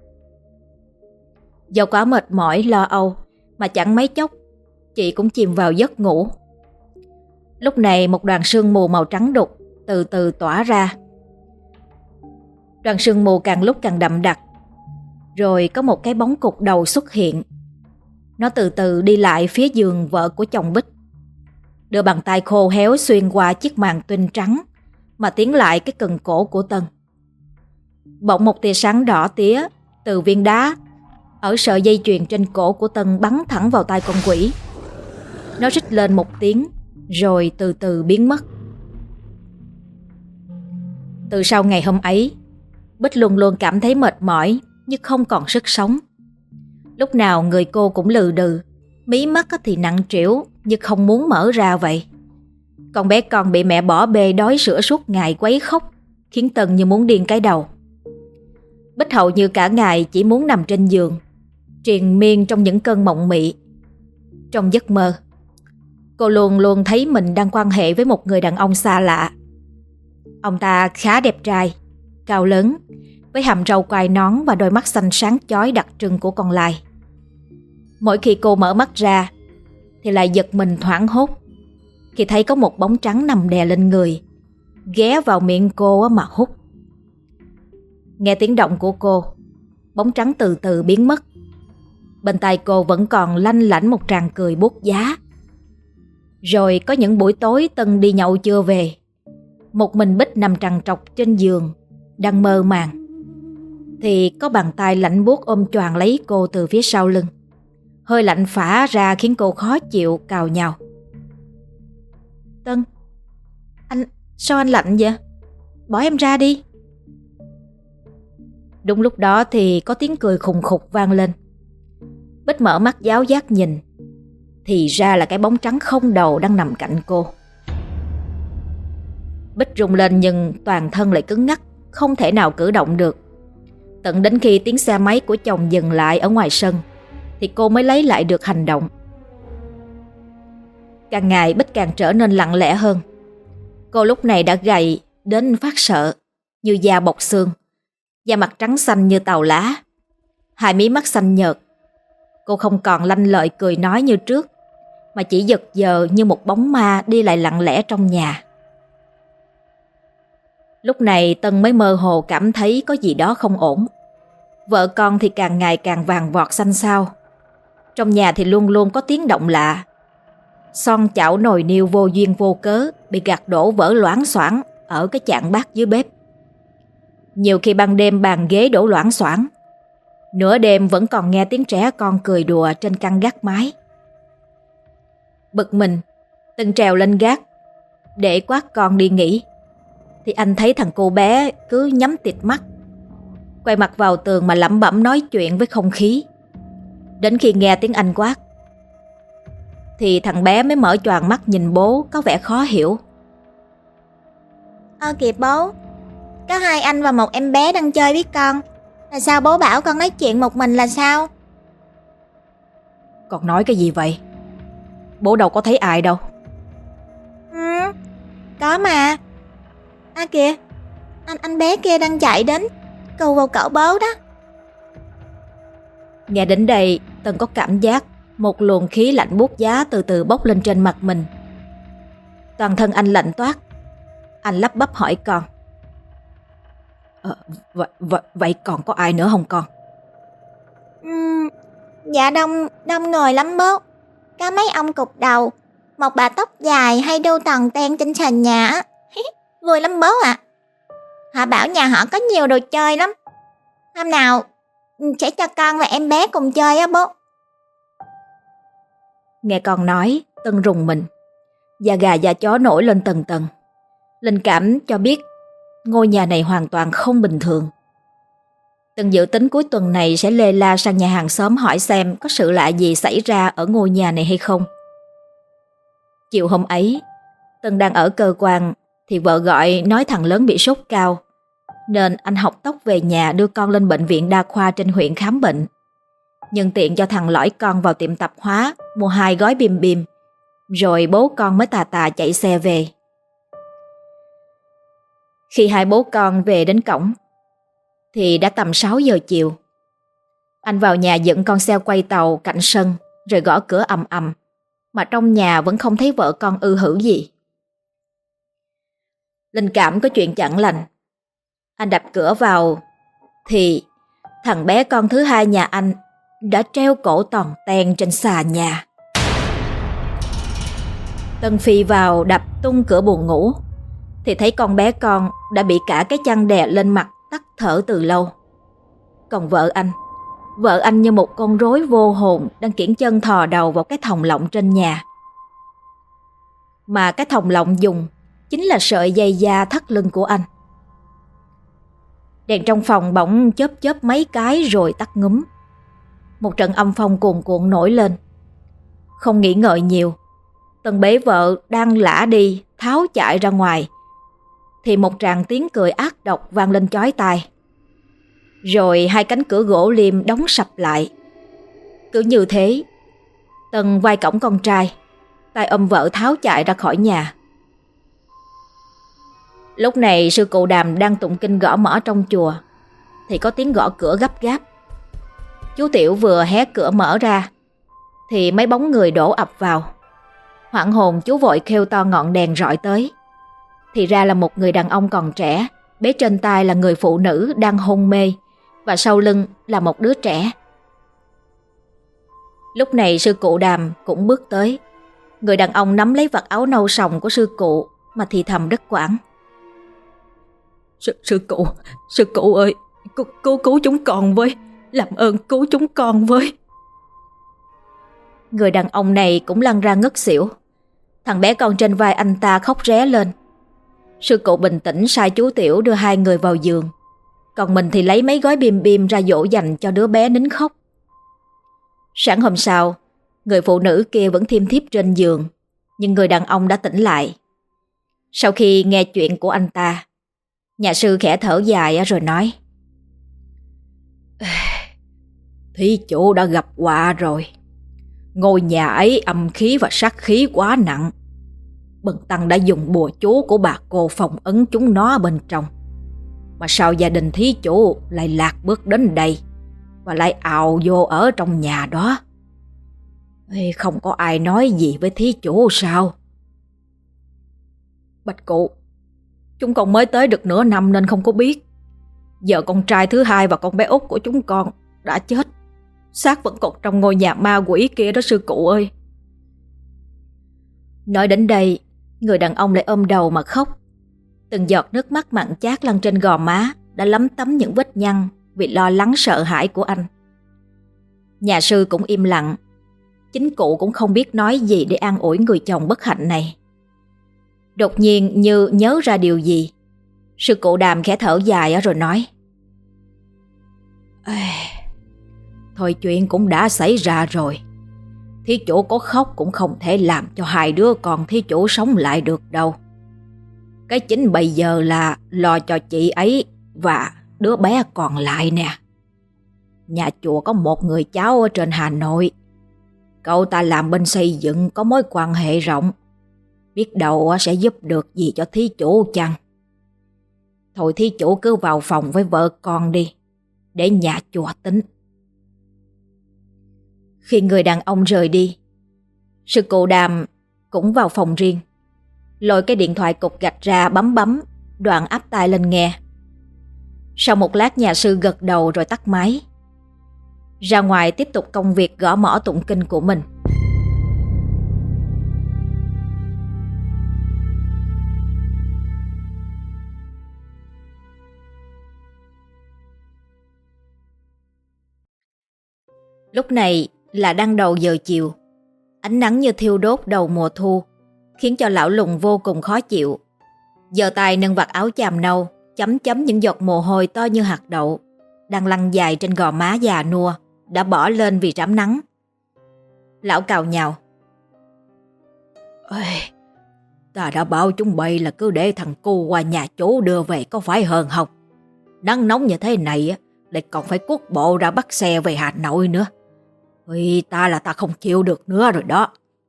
Do quá mệt mỏi lo âu mà chẳng mấy chốc chị cũng chìm vào giấc ngủ. Lúc này một đoàn sương mù màu trắng đục từ từ tỏa ra. Đoàn sương mù càng lúc càng đậm đặc, rồi có một cái bóng cục đầu xuất hiện. Nó từ từ đi lại phía giường vợ của chồng Bích, đưa bàn tay khô héo xuyên qua chiếc màn tinh trắng mà tiến lại cái cần cổ của Tân. Bỗng một tia sáng đỏ tía từ viên đá ở sợi dây chuyền trên cổ của Tân bắn thẳng vào tay con quỷ. Nó rít lên một tiếng rồi từ từ biến mất. Từ sau ngày hôm ấy, Bích luôn luôn cảm thấy mệt mỏi như không còn sức sống. Lúc nào người cô cũng lừ đừ, mí mắt thì nặng trĩu như không muốn mở ra vậy. Con bé con bị mẹ bỏ bê đói sữa suốt ngày quấy khóc, khiến Tân như muốn điên cái đầu. Bích hầu như cả ngày chỉ muốn nằm trên giường, triền miên trong những cơn mộng mị. Trong giấc mơ, cô luôn luôn thấy mình đang quan hệ với một người đàn ông xa lạ. Ông ta khá đẹp trai, cao lớn, với hàm râu quai nón và đôi mắt xanh sáng chói đặc trưng của con lai. Mỗi khi cô mở mắt ra thì lại giật mình thoảng hốt khi thấy có một bóng trắng nằm đè lên người, ghé vào miệng cô mà hút. Nghe tiếng động của cô, bóng trắng từ từ biến mất. Bên tai cô vẫn còn lanh lảnh một tràng cười buốt giá. Rồi có những buổi tối Tân đi nhậu chưa về, một mình Bích nằm trằn trọc trên giường đang mơ màng, thì có bàn tay lạnh buốt ôm choàng lấy cô từ phía sau lưng. Hơi lạnh phả ra khiến cô khó chịu cào nhào. Tân, anh, sao anh lạnh vậy? Bỏ em ra đi. Đúng lúc đó thì có tiếng cười khùng khục vang lên. Bích mở mắt giáo giác nhìn, thì ra là cái bóng trắng không đầu đang nằm cạnh cô. Bích rung lên nhưng toàn thân lại cứng ngắc, không thể nào cử động được. Tận đến khi tiếng xe máy của chồng dừng lại ở ngoài sân thì cô mới lấy lại được hành động. Càng ngày Bích càng trở nên lặng lẽ hơn. Cô lúc này đã gầy đến phát sợ, như da bọc xương, da mặt trắng xanh như tàu lá, hai mí mắt xanh nhợt. Cô không còn lanh lợi cười nói như trước, mà chỉ giật giờ như một bóng ma đi lại lặng lẽ trong nhà. Lúc này Tân mới mơ hồ cảm thấy có gì đó không ổn. Vợ con thì càng ngày càng vàng vọt xanh xao. Trong nhà thì luôn luôn có tiếng động lạ. Son chảo nồi niêu vô duyên vô cớ bị gạt đổ vỡ loảng xoảng ở cái chạn bát dưới bếp. Nhiều khi ban đêm bàn ghế đổ loảng xoảng, nửa đêm vẫn còn nghe tiếng trẻ con cười đùa trên căn gác mái. Bực mình, Tân trèo lên gác để quát con đi nghỉ, thì anh thấy thằng cô bé cứ nhắm tịt mắt, quay mặt vào tường mà lẩm bẩm nói chuyện với không khí. Đến khi nghe tiếng anh quát thì thằng bé mới mở choàng mắt nhìn bố có vẻ khó hiểu. Ơ kìa bố, có hai anh và một em bé đang chơi với con. Là sao bố bảo con nói chuyện một mình là sao? Con nói cái gì vậy? Bố đâu có thấy ai đâu. Ừ, có mà. À kìa, anh anh bé kia đang chạy đến, cù vào cậu bố đó. Nghe đến đây, Tân có cảm giác một luồng khí lạnh buốt giá từ từ bốc lên trên mặt mình. Toàn thân anh lạnh toát. Anh lắp bắp hỏi con. Ờ, vậy, vậy, vậy còn có ai nữa không con? Uhm, dạ đông, đông người lắm bố. Có mấy ông cục đầu, một bà tóc dài hay đu tần ten trên sàn nhà á. Vui lắm bố ạ. À. Họ bảo nhà họ có nhiều đồ chơi lắm. Hôm nào sẽ cho con và em bé cùng chơi á bố. Nghe con nói, Tân rùng mình, da gà da chó nổi lên tần tần. Linh cảm cho biết ngôi nhà này hoàn toàn không bình thường. Tân dự tính cuối tuần này sẽ lê la sang nhà hàng xóm hỏi xem có sự lạ gì xảy ra ở ngôi nhà này hay không. Chiều hôm ấy, Tân đang ở cơ quan thì vợ gọi nói thằng lớn bị sốt cao, nên anh học tốc về nhà đưa con lên bệnh viện đa khoa trên huyện khám bệnh. Nhân tiện cho thằng lõi con vào tiệm tạp hóa mua hai gói bim bim, rồi bố con mới tà tà chạy xe về. Khi hai bố con về đến cổng thì đã tầm sáu giờ chiều. Anh vào nhà dựng con xe quay tàu cạnh sân rồi gõ cửa ầm ầm, mà trong nhà vẫn không thấy vợ con ư hử gì. Linh cảm có chuyện chẳng lành. Anh đập cửa vào thì thằng bé con thứ hai nhà anh đã treo cổ tòn ten trên xà nhà. Tân phi vào đập tung cửa buồng ngủ thì thấy con bé con đã bị cả cái chăn đè lên mặt, tắt thở từ lâu. Còn vợ anh, vợ anh như một con rối vô hồn đang kiễng chân thò đầu vào cái thòng lọng trên nhà. Mà cái thòng lọng dùng chính là sợi dây da thắt lưng của anh. Đèn trong phòng bỗng chớp chớp mấy cái rồi tắt ngúm. Một trận âm phong cuồn cuộn nổi lên. Không nghĩ ngợi nhiều, Tân bế vợ đang lả đi tháo chạy ra ngoài thì một tràng tiếng cười ác độc vang lên chói tai. Rồi hai cánh cửa gỗ liềm đóng sập lại. Cứ như thế, Tân vai cõng con trai, tay ôm vợ tháo chạy ra khỏi nhà. Lúc này sư cụ Đàm đang tụng kinh gõ mõ trong chùa thì có tiếng gõ cửa gấp gáp. Chú Tiểu vừa hé cửa mở ra thì mấy bóng người đổ ập vào. Hoảng hồn chú vội kêu to ngọn đèn rọi tới. Thì ra là một người đàn ông còn trẻ, bế trên tay là người phụ nữ đang hôn mê và sau lưng là một đứa trẻ. Lúc này sư cụ Đàm cũng bước tới. Người đàn ông nắm lấy vạt áo nâu sòng của sư cụ mà thì thầm đứt quãng. Sư, sư cụ, sư cụ ơi, cứu, cứu cứu chúng con với, làm ơn cứu chúng con với. Người đàn ông này cũng lăn ra ngất xỉu. Thằng bé con trên vai anh ta khóc ré lên. Sư cụ bình tĩnh sai chú Tiểu đưa hai người vào giường, còn mình thì lấy mấy gói bim bim ra dỗ dành cho đứa bé nín khóc. Sáng hôm sau, người phụ nữ kia vẫn thiêm thiếp trên giường, nhưng người đàn ông đã tỉnh lại. Sau khi nghe chuyện của anh ta, nhà sư khẽ thở dài rồi nói: Thí chủ đã gặp họa rồi. Ngôi nhà ấy âm khí và sát khí quá nặng. Bần tăng đã dùng bùa chú của bà cô phong ấn chúng nó bên trong. Mà sao gia đình thí chủ lại lạc bước đến đây và lại ào vô ở trong nhà đó? Ê, không có ai nói gì với thí chủ sao? Bạch cụ, chúng con mới tới được nửa năm nên không có biết. Giờ con trai thứ hai và con bé út của chúng con đã chết, xác vẫn còn trong ngôi nhà ma quỷ kia đó sư cụ ơi. Nói đến đây, người đàn ông lại ôm đầu mà khóc. Từng giọt nước mắt mặn chát lăn trên gò má đã lấm tấm những vết nhăn vì lo lắng sợ hãi của anh. Nhà sư cũng im lặng. Chính cụ cũng không biết nói gì để an ủi người chồng bất hạnh này. Đột nhiên như nhớ ra điều gì, sư cụ Đàm khẽ thở dài rồi nói: Thôi chuyện cũng đã xảy ra rồi. Thí chủ có khóc cũng không thể làm cho hai đứa con thí chủ sống lại được đâu. Cái chính bây giờ là lo cho chị ấy và đứa bé còn lại nè. Nhà chùa có một người cháu ở trên Hà Nội. Cậu ta làm bên xây dựng, có mối quan hệ rộng, biết đâu sẽ giúp được gì cho thí chủ chăng. Thôi thí chủ cứ vào phòng với vợ con đi, để nhà chùa tính. Khi người đàn ông rời đi, sư cụ Đàm cũng vào phòng riêng, lôi cái điện thoại cục gạch ra bấm bấm, đoạn áp tai lên nghe. Sau một lát nhà sư gật đầu rồi tắt máy. Ra ngoài tiếp tục công việc gõ mõ tụng kinh của mình. Lúc này là đang đầu giờ chiều. Ánh nắng như thiêu đốt đầu mùa thu, khiến cho lão lùng vô cùng khó chịu. Giơ tay nâng vạt áo chàm nâu, chấm chấm những giọt mồ hôi to như hạt đậu, đang lăn dài trên gò má già nua, đã bỏ lên vì rám nắng. Lão cào nhào. Ê, ta đã bảo chúng bay là cứ để thằng cu qua nhà chú đưa về có phải hơn không? Nắng nóng như thế này lại còn phải cuốc bộ ra bắt xe về Hà Nội nữa. Vì ta là ta không chịu được nữa rồi đó.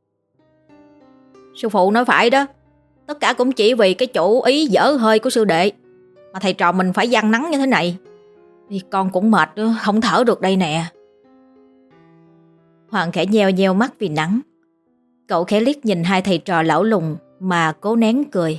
Sư phụ nói phải đó. Tất cả cũng chỉ vì cái chủ ý dở hơi của sư đệ mà thầy trò mình phải giăng nắng như thế này. Thì con cũng mệt, không thở được đây nè. Hoàng khẽ nheo nheo mắt vì nắng. Cậu khẽ liếc nhìn hai thầy trò lão lùng mà cố nén cười.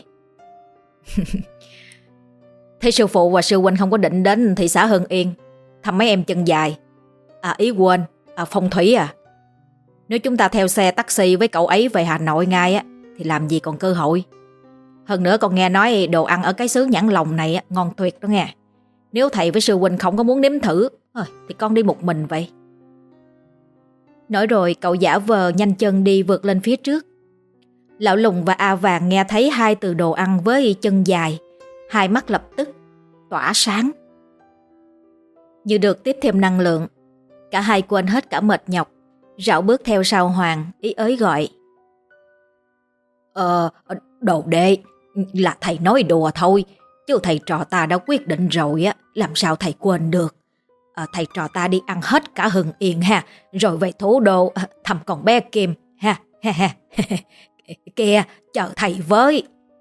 Thế sư phụ và sư huynh không có định đến thị xã Hưng Yên thăm mấy em chân dài? À ý quên, à Phong Thủy à. Nếu chúng ta theo xe taxi với cậu ấy về Hà Nội ngay á thì làm gì còn cơ hội. Hơn nữa con nghe nói đồ ăn ở cái xứ Nhãn Lòng này á, ngon tuyệt đó nghe. Nếu thầy với sư huynh không có muốn nếm thử thì con đi một mình vậy. Nói rồi cậu giả vờ nhanh chân đi vượt lên phía trước. Lão Lùng và A Vàng nghe thấy hai từ đồ ăn với chân dài, hai mắt lập tức tỏa sáng. Như được tiếp thêm năng lượng, cả hai quên hết cả mệt nhọc, rảo bước theo sau Hoàng, ý ới gọi. Ờ, đồ đệ, là thầy nói đùa thôi, chứ thầy trò ta đã quyết định rồi á, làm sao thầy quên được. À, thầy trò ta đi ăn hết cả Hưng Yên ha, rồi về thủ đô à, thăm con bé Kim ha, ha, ha. Kìa, chờ thầy với.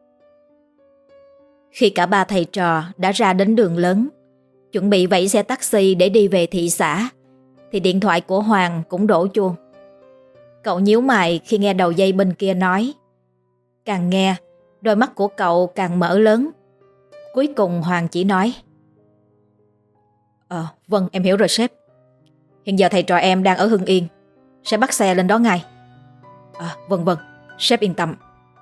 Khi cả ba thầy trò đã ra đến đường lớn, chuẩn bị vẫy xe taxi để đi về thị xã, thì điện thoại của Hoàng cũng đổ chuông. Cậu nhíu mày khi nghe đầu dây bên kia nói. Càng nghe, đôi mắt của cậu càng mở lớn. Cuối cùng Hoàng chỉ nói. Ờ, vâng em hiểu rồi sếp. Hiện giờ thầy trò em đang ở Hưng Yên, sẽ bắt xe lên đó ngay. À, vâng vâng, sếp yên tâm.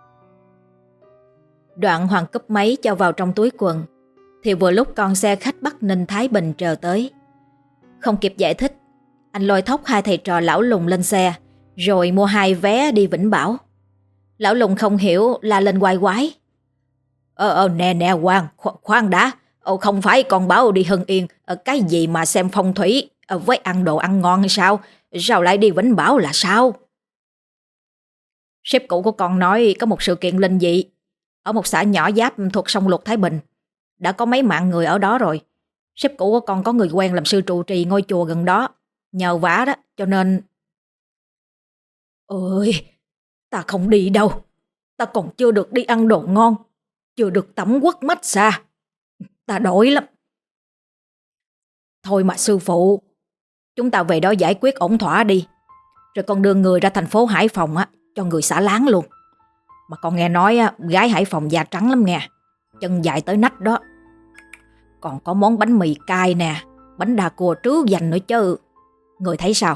Đoạn Hoàng cúp máy cho vào trong túi quần, thì vừa lúc con xe khách Bắc Ninh Thái Bình chờ tới. Không kịp giải thích, anh lôi thóc hai thầy trò lão Lùng lên xe, rồi mua hai vé đi Vĩnh Bảo. Lão Lùng không hiểu la lên quay quái. Ờ ờ nè nè Hoàng, kho, khoan đã. Ờ, không phải con bảo đi Hưng Yên ờ, cái gì mà xem phong thủy ờ, với ăn đồ ăn ngon hay sao? Sao lại đi Vĩnh Bảo là sao? Sếp cũ của con nói có một sự kiện linh dị ở một xã nhỏ giáp thuộc sông Lục Thái Bình. Đã có mấy mạng người ở đó rồi. Sếp cũ của con có người quen làm sư trụ trì ngôi chùa gần đó, nhờ vả đó, cho nên... Ôi, ta không đi đâu. Ta còn chưa được đi ăn đồ ngon, chưa được tắm quất massage. Ta đói lắm. Thôi mà sư phụ, chúng ta về đó giải quyết ổn thỏa đi. Rồi con đưa người ra thành phố Hải Phòng á, cho người xả láng luôn. Mà con nghe nói á, gái Hải Phòng da trắng lắm nghe, chân dài tới nách đó. Còn có món bánh mì cay nè, bánh đa cua trứ dành nữa chứ. Người thấy sao?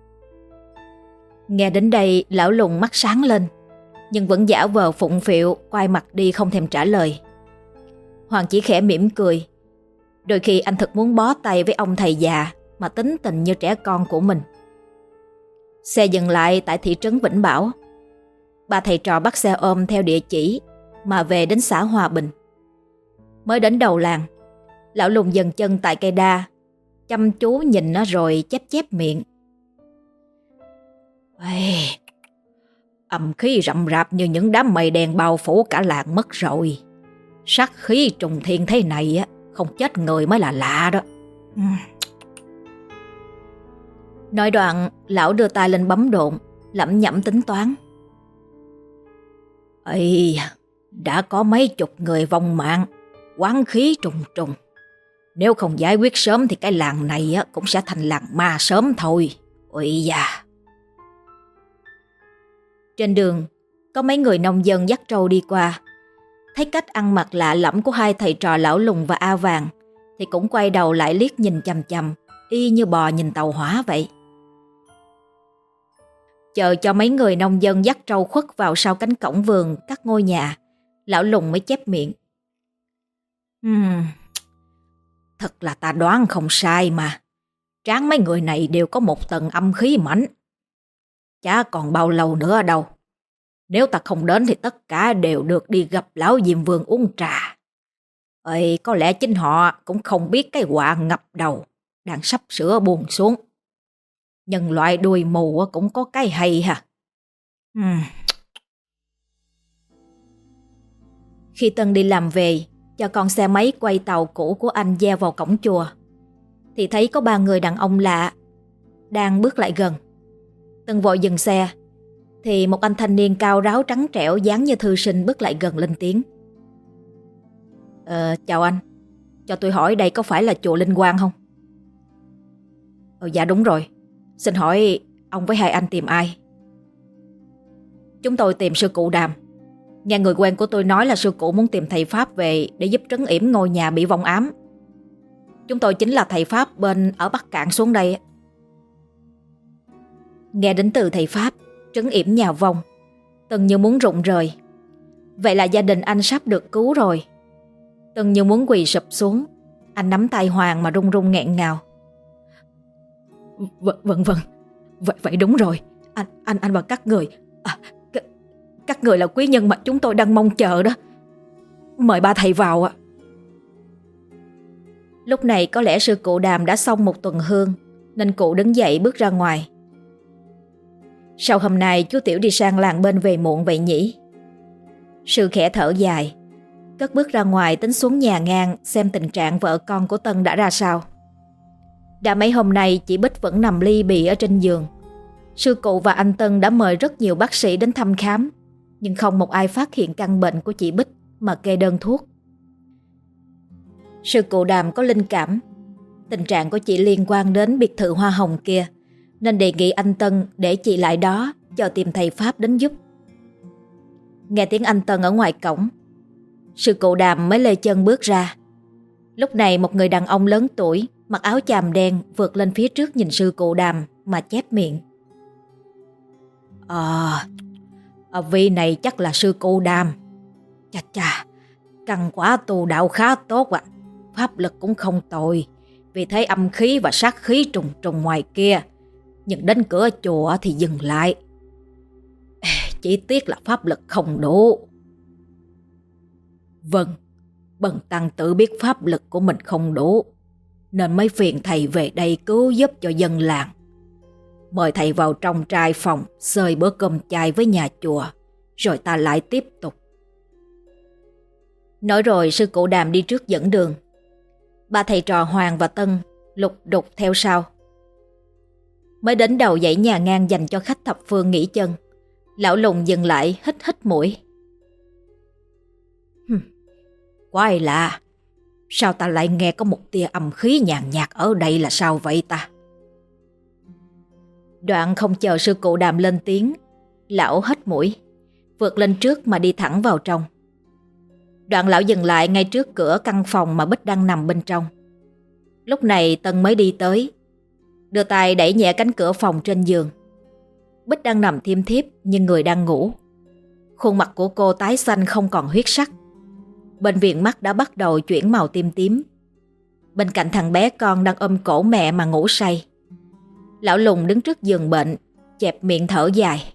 Nghe đến đây lão Lùng mắt sáng lên, nhưng vẫn giả vờ phụng phịu, quay mặt đi không thèm trả lời. Hoàng chỉ khẽ mỉm cười. Đôi khi anh thật muốn bó tay với ông thầy già mà tính tình như trẻ con của mình. Xe dừng lại tại thị trấn Vĩnh Bảo. Ba thầy trò bắt xe ôm theo địa chỉ mà về đến xã Hòa Bình. Mới đến đầu làng, lão Lùng dừng chân tại cây đa, chăm chú nhìn nó rồi chép chép miệng. Ê, âm khí rậm rạp như những đám mây đen bao phủ cả làng mất rồi. Sát khí trùng thiên thế này á, không chết người mới là lạ đó. Nói đoạn, lão đưa tay lên bấm độn, lẩm nhẩm tính toán. Ê, đã có mấy chục người vong mạng, oán khí trùng trùng. Nếu không giải quyết sớm thì cái làng này á, cũng sẽ thành làng ma sớm thôi. Ôi da. Trên đường, có mấy người nông dân dắt trâu đi qua. Thấy cách ăn mặc lạ lẫm của hai thầy trò lão Lùng và A Vàng, thì cũng quay đầu lại liếc nhìn chằm chằm, y như bò nhìn tàu hỏa vậy. Chờ cho mấy người nông dân dắt trâu khuất vào sau cánh cổng vườn các ngôi nhà, lão Lùng mới chép miệng. Hmm, thật là ta đoán không sai mà. Trán mấy người này đều có một tầng âm khí mạnh. chả còn bao lâu nữa đâu. Nếu ta không đến thì tất cả đều được đi gặp lão Diêm Vương uống trà. Ơi, có lẽ chính họ cũng không biết cái họa ngập đầu đang sắp sửa buông xuống. Nhân loại đuôi mù cũng có cái hay ha. Uhm. Khi Tân đi làm về, cho con xe máy quay tàu cũ của anh gieo vào cổng chùa, thì thấy có ba người đàn ông lạ đang bước lại gần. Tân vội dừng xe, thì một anh thanh niên cao ráo trắng trẻo dáng như thư sinh bước lại gần lên tiếng. Ờ, chào anh, cho tôi hỏi đây có phải là chùa Linh Quang không? Ờ, dạ đúng rồi. Xin hỏi ông với hai anh tìm ai? Chúng tôi tìm sư cụ Đàm. Nghe người quen của tôi nói là sư cụ muốn tìm thầy Pháp về để giúp trấn yểm ngôi nhà bị vong ám. Chúng tôi chính là thầy Pháp bên ở Bắc Cạn xuống đây. Nghe đến từ thầy Pháp trấn yểm nhà vong, Tân như muốn rụng rời. Vậy là gia đình anh sắp được cứu rồi. Tân như muốn quỳ sụp xuống. Anh nắm tay Hoàng mà run run nghẹn ngào. Vâng vâng vâng, vậy vậy đúng rồi. Anh anh anh và các người, à, c- các người là quý nhân mà chúng tôi đang mong chờ đó. Mời ba thầy vào ạ. Lúc này có lẽ sư cụ Đàm đã xong một tuần hương, nên cụ đứng dậy bước ra ngoài. Sao hôm nay chú Tiểu đi sang làng bên về muộn vậy nhỉ? Sư khẽ thở dài, cất bước ra ngoài tính xuống nhà ngang xem tình trạng vợ con của Tân đã ra sao. Đã mấy hôm nay chị Bích vẫn nằm li bì ở trên giường. Sư cụ và anh Tân đã mời rất nhiều bác sĩ đến thăm khám, nhưng không một ai phát hiện căn bệnh của chị Bích mà kê đơn thuốc. Sư cụ Đàm có linh cảm tình trạng của chị liên quan đến biệt thự hoa hồng kia, nên đề nghị anh Tân để chị lại đó cho tìm thầy Pháp đến giúp. Nghe tiếng anh Tân ở ngoài cổng, sư cụ Đàm mới lê chân bước ra. Lúc này một người đàn ông lớn tuổi mặc áo chàm đen vượt lên phía trước nhìn sư cụ Đàm mà chép miệng. À, à vị này chắc là sư cụ Đàm. Chà chà, căn quả tu đạo khá tốt ạ. À. Pháp lực cũng không tồi, vì thấy âm khí và sát khí trùng trùng ngoài kia, nhưng đến cửa chùa thì dừng lại. Chỉ tiếc là pháp lực không đủ. Vâng, bần tăng tự biết pháp lực của mình không đủ, nên mới phiền thầy về đây cứu giúp cho dân làng. Mời thầy vào trong trai phòng xơi bữa cơm chay với nhà chùa, rồi ta lại tiếp tục. Nói rồi sư cụ Đàm đi trước dẫn đường. Ba thầy trò Hoàng và Tân lục đục theo sau. Mới đến đầu dãy nhà ngang dành cho khách thập phương nghỉ chân, lão Lùng dừng lại hít hít mũi. Hừm, quái lạ, sao ta lại nghe có một tia âm khí nhàn nhạt ở đây là sao vậy ta? Đoạn không chờ sư cụ Đàm lên tiếng, lão hít mũi, vượt lên trước mà đi thẳng vào trong. Đoạn lão dừng lại ngay trước cửa căn phòng mà Bích đang nằm bên trong. Lúc này Tân mới đi tới, đưa tay đẩy nhẹ cánh cửa phòng trên giường. Bích đang nằm thiêm thiếp nhưng người đang ngủ. Khuôn mặt của cô tái xanh không còn huyết sắc. Bên viền mắt đã bắt đầu chuyển màu tím tím. Bên cạnh thằng bé con đang ôm cổ mẹ mà ngủ say. Lão Lùng đứng trước giường bệnh, chẹp miệng thở dài.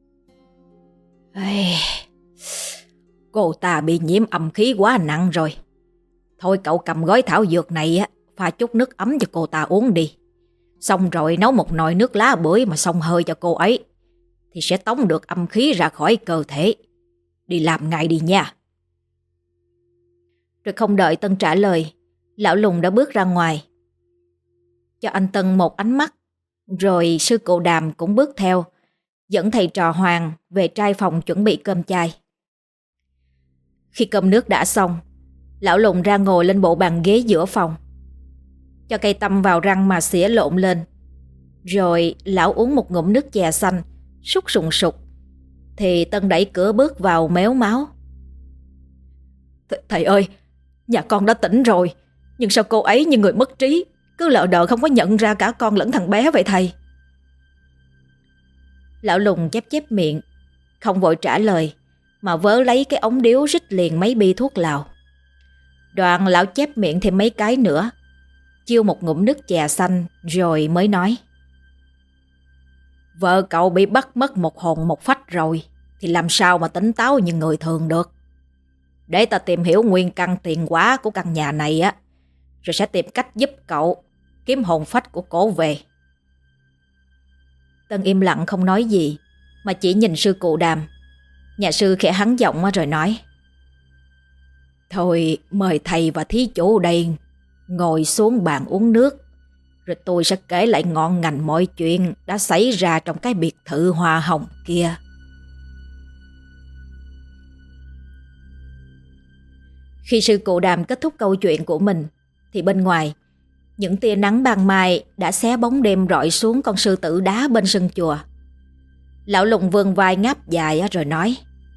Ê, cô ta bị nhiễm âm khí quá nặng rồi. Thôi cậu cầm gói thảo dược này á, pha chút nước ấm cho cô ta uống đi. Xong rồi nấu một nồi nước lá bưởi mà xông hơi cho cô ấy, thì sẽ tống được âm khí ra khỏi cơ thể. Đi làm ngay đi nha. Rồi không đợi Tân trả lời, lão Lùng đã bước ra ngoài. Cho anh Tân một ánh mắt, rồi sư cụ Đàm cũng bước theo, dẫn thầy trò Hoàng về trai phòng chuẩn bị cơm chay. Khi cơm nước đã xong, lão Lùng ra ngồi lên bộ bàn ghế giữa phòng, cho cây tăm vào răng mà xỉa lộn lên. Rồi lão uống một ngụm nước chè xanh, súc sùng sục. Thì Tân đẩy cửa bước vào méo máu. Th- Thầy ơi, nhà con đã tỉnh rồi, nhưng sao cô ấy như người mất trí, cứ lờ đờ không có nhận ra cả con lẫn thằng bé vậy thầy? Lão Lùng chép chép miệng, không vội trả lời, mà vớ lấy cái ống điếu rít liền mấy bi thuốc lào. Đoạn lão chép miệng thêm mấy cái nữa, chiêu một ngụm nước chè xanh rồi mới nói. Vợ cậu bị bắt mất một hồn một phách rồi thì làm sao mà tỉnh táo như người thường được. Để ta tìm hiểu nguyên căn tiền quả của căn nhà này á, rồi sẽ tìm cách giúp cậu kiếm hồn phách của cổ về. Tân im lặng không nói gì, mà chỉ nhìn sư cụ Đàm. Nhà sư khẽ hắng giọng rồi nói: Thôi mời thầy và thí chủ đây ngồi xuống bàn uống nước, rồi tôi sẽ kể lại ngọn ngành mọi chuyện đã xảy ra trong cái biệt thự hoa hồng kia. Khi sư cụ Đàm kết thúc câu chuyện của mình, thì bên ngoài, những tia nắng ban mai đã xé bóng đêm rọi xuống con sư tử đá bên sân chùa. Lão Lùng vươn vai ngáp dài rồi nói: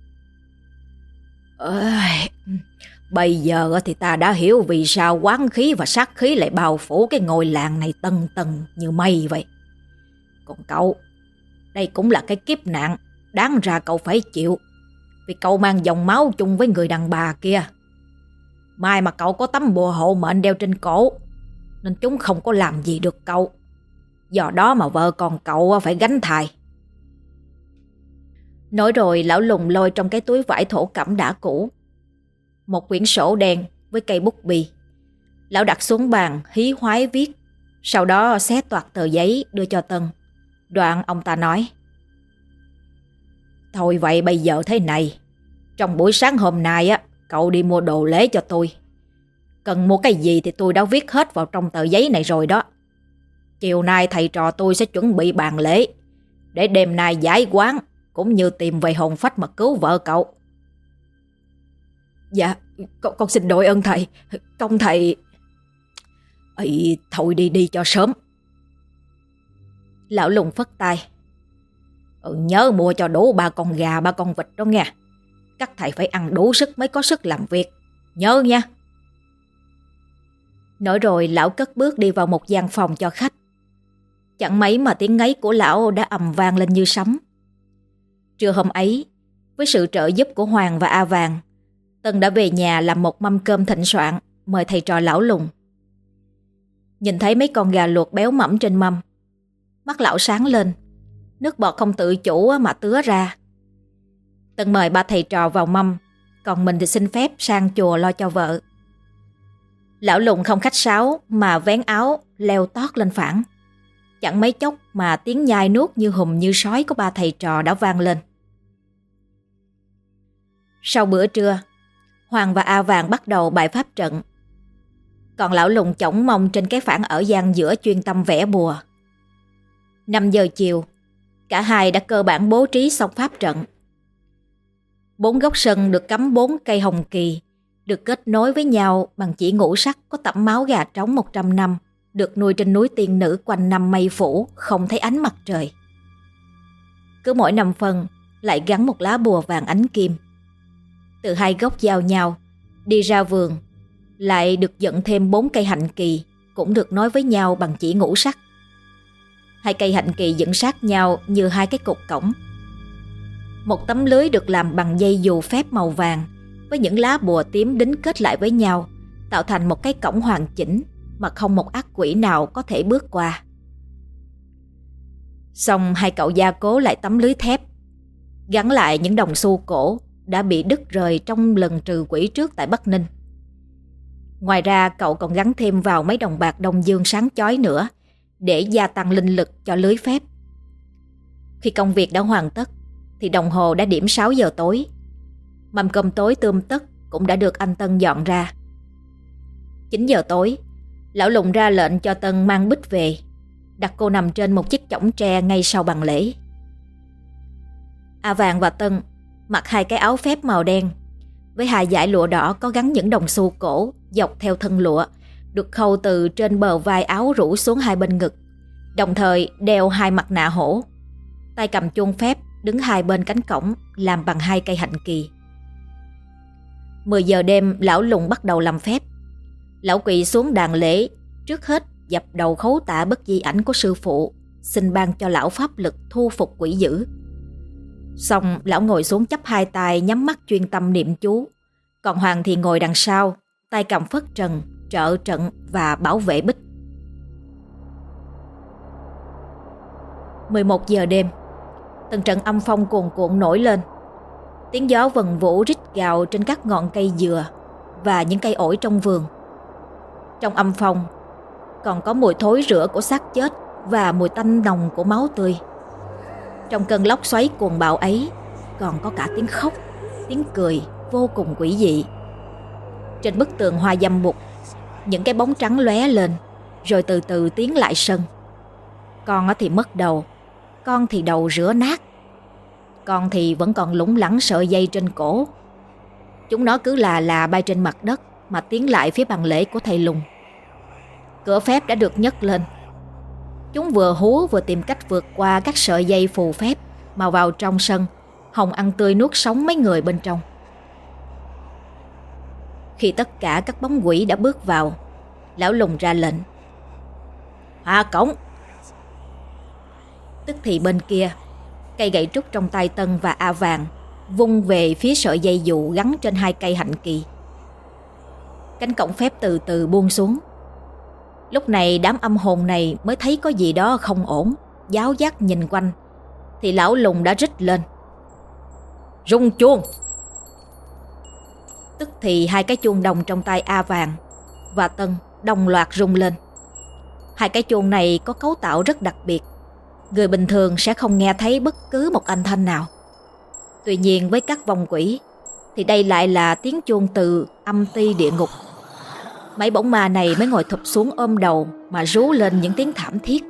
Ơi, bây giờ thì ta đã hiểu vì sao oán khí và sát khí lại bao phủ cái ngôi làng này tầng tầng như mây vậy. Còn cậu, đây cũng là cái kiếp nạn đáng ra cậu phải chịu, vì cậu mang dòng máu chung với người đàn bà kia. Mai mà cậu có tấm bùa hộ mệnh đeo trên cổ, nên chúng không có làm gì được cậu. Do đó mà vợ con cậu phải gánh thai. Nói rồi lão Lùng lôi trong cái túi vải thổ cẩm đã cũ một quyển sổ đen với cây bút bi. Lão đặt xuống bàn hí hoái viết, sau đó xé toạc tờ giấy đưa cho Tân. Đoạn ông ta nói: Thôi vậy bây giờ thế này, trong buổi sáng hôm nay á, cậu đi mua đồ lễ cho tôi. Cần mua cái gì thì tôi đã viết hết vào trong tờ giấy này rồi đó. Chiều nay thầy trò tôi sẽ chuẩn bị bàn lễ, để đêm nay giải oán cũng như tìm về hồn phách mà cứu vợ cậu. Dạ, con, con xin đội ơn thầy. Công thầy... Ây, thôi đi đi cho sớm. Lão Lùng phất tay: ừ, Nhớ mua cho đủ ba con gà, ba con vịt đó nghe. Các thầy phải ăn đủ sức mới có sức làm việc, nhớ nha. Nói rồi lão cất bước đi vào một gian phòng cho khách. Chẳng mấy mà tiếng ngáy của lão đã ầm vang lên như sấm. Trưa hôm ấy, với sự trợ giúp của Hoàng và A Vàng, Tân đã về nhà làm một mâm cơm thịnh soạn mời thầy trò lão Lùng. Nhìn thấy mấy con gà luộc béo mẫm trên mâm, mắt lão sáng lên, nước bọt không tự chủ mà tứa ra. Tân mời ba thầy trò vào mâm, còn mình thì xin phép sang chùa lo cho vợ. Lão Lùng không khách sáo mà vén áo leo tót lên phản. Chẳng mấy chốc mà tiếng nhai nuốt như hùm như sói của ba thầy trò đã vang lên. Sau bữa trưa, Hoàng và A Vàng bắt đầu bài pháp trận. Còn lão Lùng chổng mông trên cái phản ở gian giữa chuyên tâm vẽ bùa. Năm giờ chiều, cả hai đã cơ bản bố trí xong pháp trận. Bốn góc sân được cắm bốn cây hồng kỳ, được kết nối với nhau bằng chỉ ngũ sắc có tẩm máu gà trống một trăm năm, được nuôi trên núi tiên nữ quanh năm mây phủ, không thấy ánh mặt trời. Cứ mỗi năm phân lại gắn một lá bùa vàng ánh kim. Từ hai góc giao nhau, đi ra vườn, lại được dựng thêm bốn cây hạnh kỳ, cũng được nối với nhau bằng chỉ ngũ sắc. Hai cây hạnh kỳ dựng sát nhau như hai cái cột cổng. Một tấm lưới được làm bằng dây dù phép màu vàng với những lá bùa tím đính kết lại với nhau, tạo thành một cái cổng hoàn chỉnh mà không một ác quỷ nào có thể bước qua. Xong hai cậu gia cố lại tấm lưới thép, gắn lại những đồng xu cổ đã bị đứt rời trong lần trừ quỷ trước tại Bắc Ninh. Ngoài ra cậu còn gắn thêm vào mấy đồng bạc Đông Dương sáng chói nữa để gia tăng linh lực cho lưới phép. Khi công việc đã hoàn tất thì đồng hồ đã điểm sáu giờ tối. Mâm cơm tối tươm tất cũng đã được anh Tân dọn ra. chín giờ tối, lão Lùng ra lệnh cho Tân mang Bích về, đặt cô nằm trên một chiếc chõng tre ngay sau bàn lễ. A Vàng và Tân mặc hai cái áo phép màu đen với hai dải lụa đỏ có gắn những đồng xu cổ dọc theo thân lụa, được khâu từ trên bờ vai áo rủ xuống hai bên ngực, đồng thời đeo hai mặt nạ hổ, tay cầm chuông phép đứng hai bên cánh cổng làm bằng hai cây hạnh kỳ. Mười giờ đêm, lão Lùng bắt đầu làm phép. Lão quỳ xuống đàn lễ, trước hết dập đầu khấu tạ bất di ảnh của sư phụ, xin ban cho lão pháp lực thu phục quỷ dữ. Xong lão ngồi xuống chắp hai tay, nhắm mắt chuyên tâm niệm chú. Còn Hoàng thì ngồi đằng sau, tay cầm phất trần, trợ trận và bảo vệ Bích. mười một giờ đêm, từng trận âm phong cuồn cuộn nổi lên. Tiếng gió vần vũ rít gào trên các ngọn cây dừa và những cây ổi trong vườn. Trong âm phong còn có mùi thối rữa của xác chết và mùi tanh nồng của máu tươi. Trong cơn lốc xoáy cuồng bạo ấy còn có cả tiếng khóc, tiếng cười vô cùng quỷ dị. Trên bức tường hoa dâm bụt, những cái bóng trắng lóe lên rồi từ từ tiến lại sân. Con thì mất đầu, con thì đầu rữa nát, con thì vẫn còn lủng lẳng sợi dây trên cổ. Chúng nó cứ là là bay trên mặt đất mà tiến lại phía bàn lễ của thầy Lùng. Cửa phép đã được nhấc lên. Chúng vừa hú vừa tìm cách vượt qua các sợi dây phù phép mà vào trong sân, hòng ăn tươi nuốt sống mấy người bên trong. Khi tất cả các bóng quỷ đã bước vào, lão Lùng ra lệnh: "Hạ cổng!" Tức thì bên kia, cây gậy trúc trong tay Tân và A Vàng vung về phía sợi dây dụ gắn trên hai cây hạnh kỳ. Cánh cổng phép từ từ buông xuống. Lúc này đám âm hồn này mới thấy có gì đó không ổn, giáo giác nhìn quanh, thì lão Lùng đã rít lên: "Rung chuông!" Tức thì hai cái chuông đồng trong tay A Vàng và Tân đồng loạt rung lên. Hai cái chuông này có cấu tạo rất đặc biệt, người bình thường sẽ không nghe thấy bất cứ một âm thanh nào. Tuy nhiên với các vong quỷ thì đây lại là tiếng chuông từ âm ty địa ngục. Mấy bóng ma này mới ngồi thụp xuống ôm đầu mà rú lên những tiếng thảm thiết.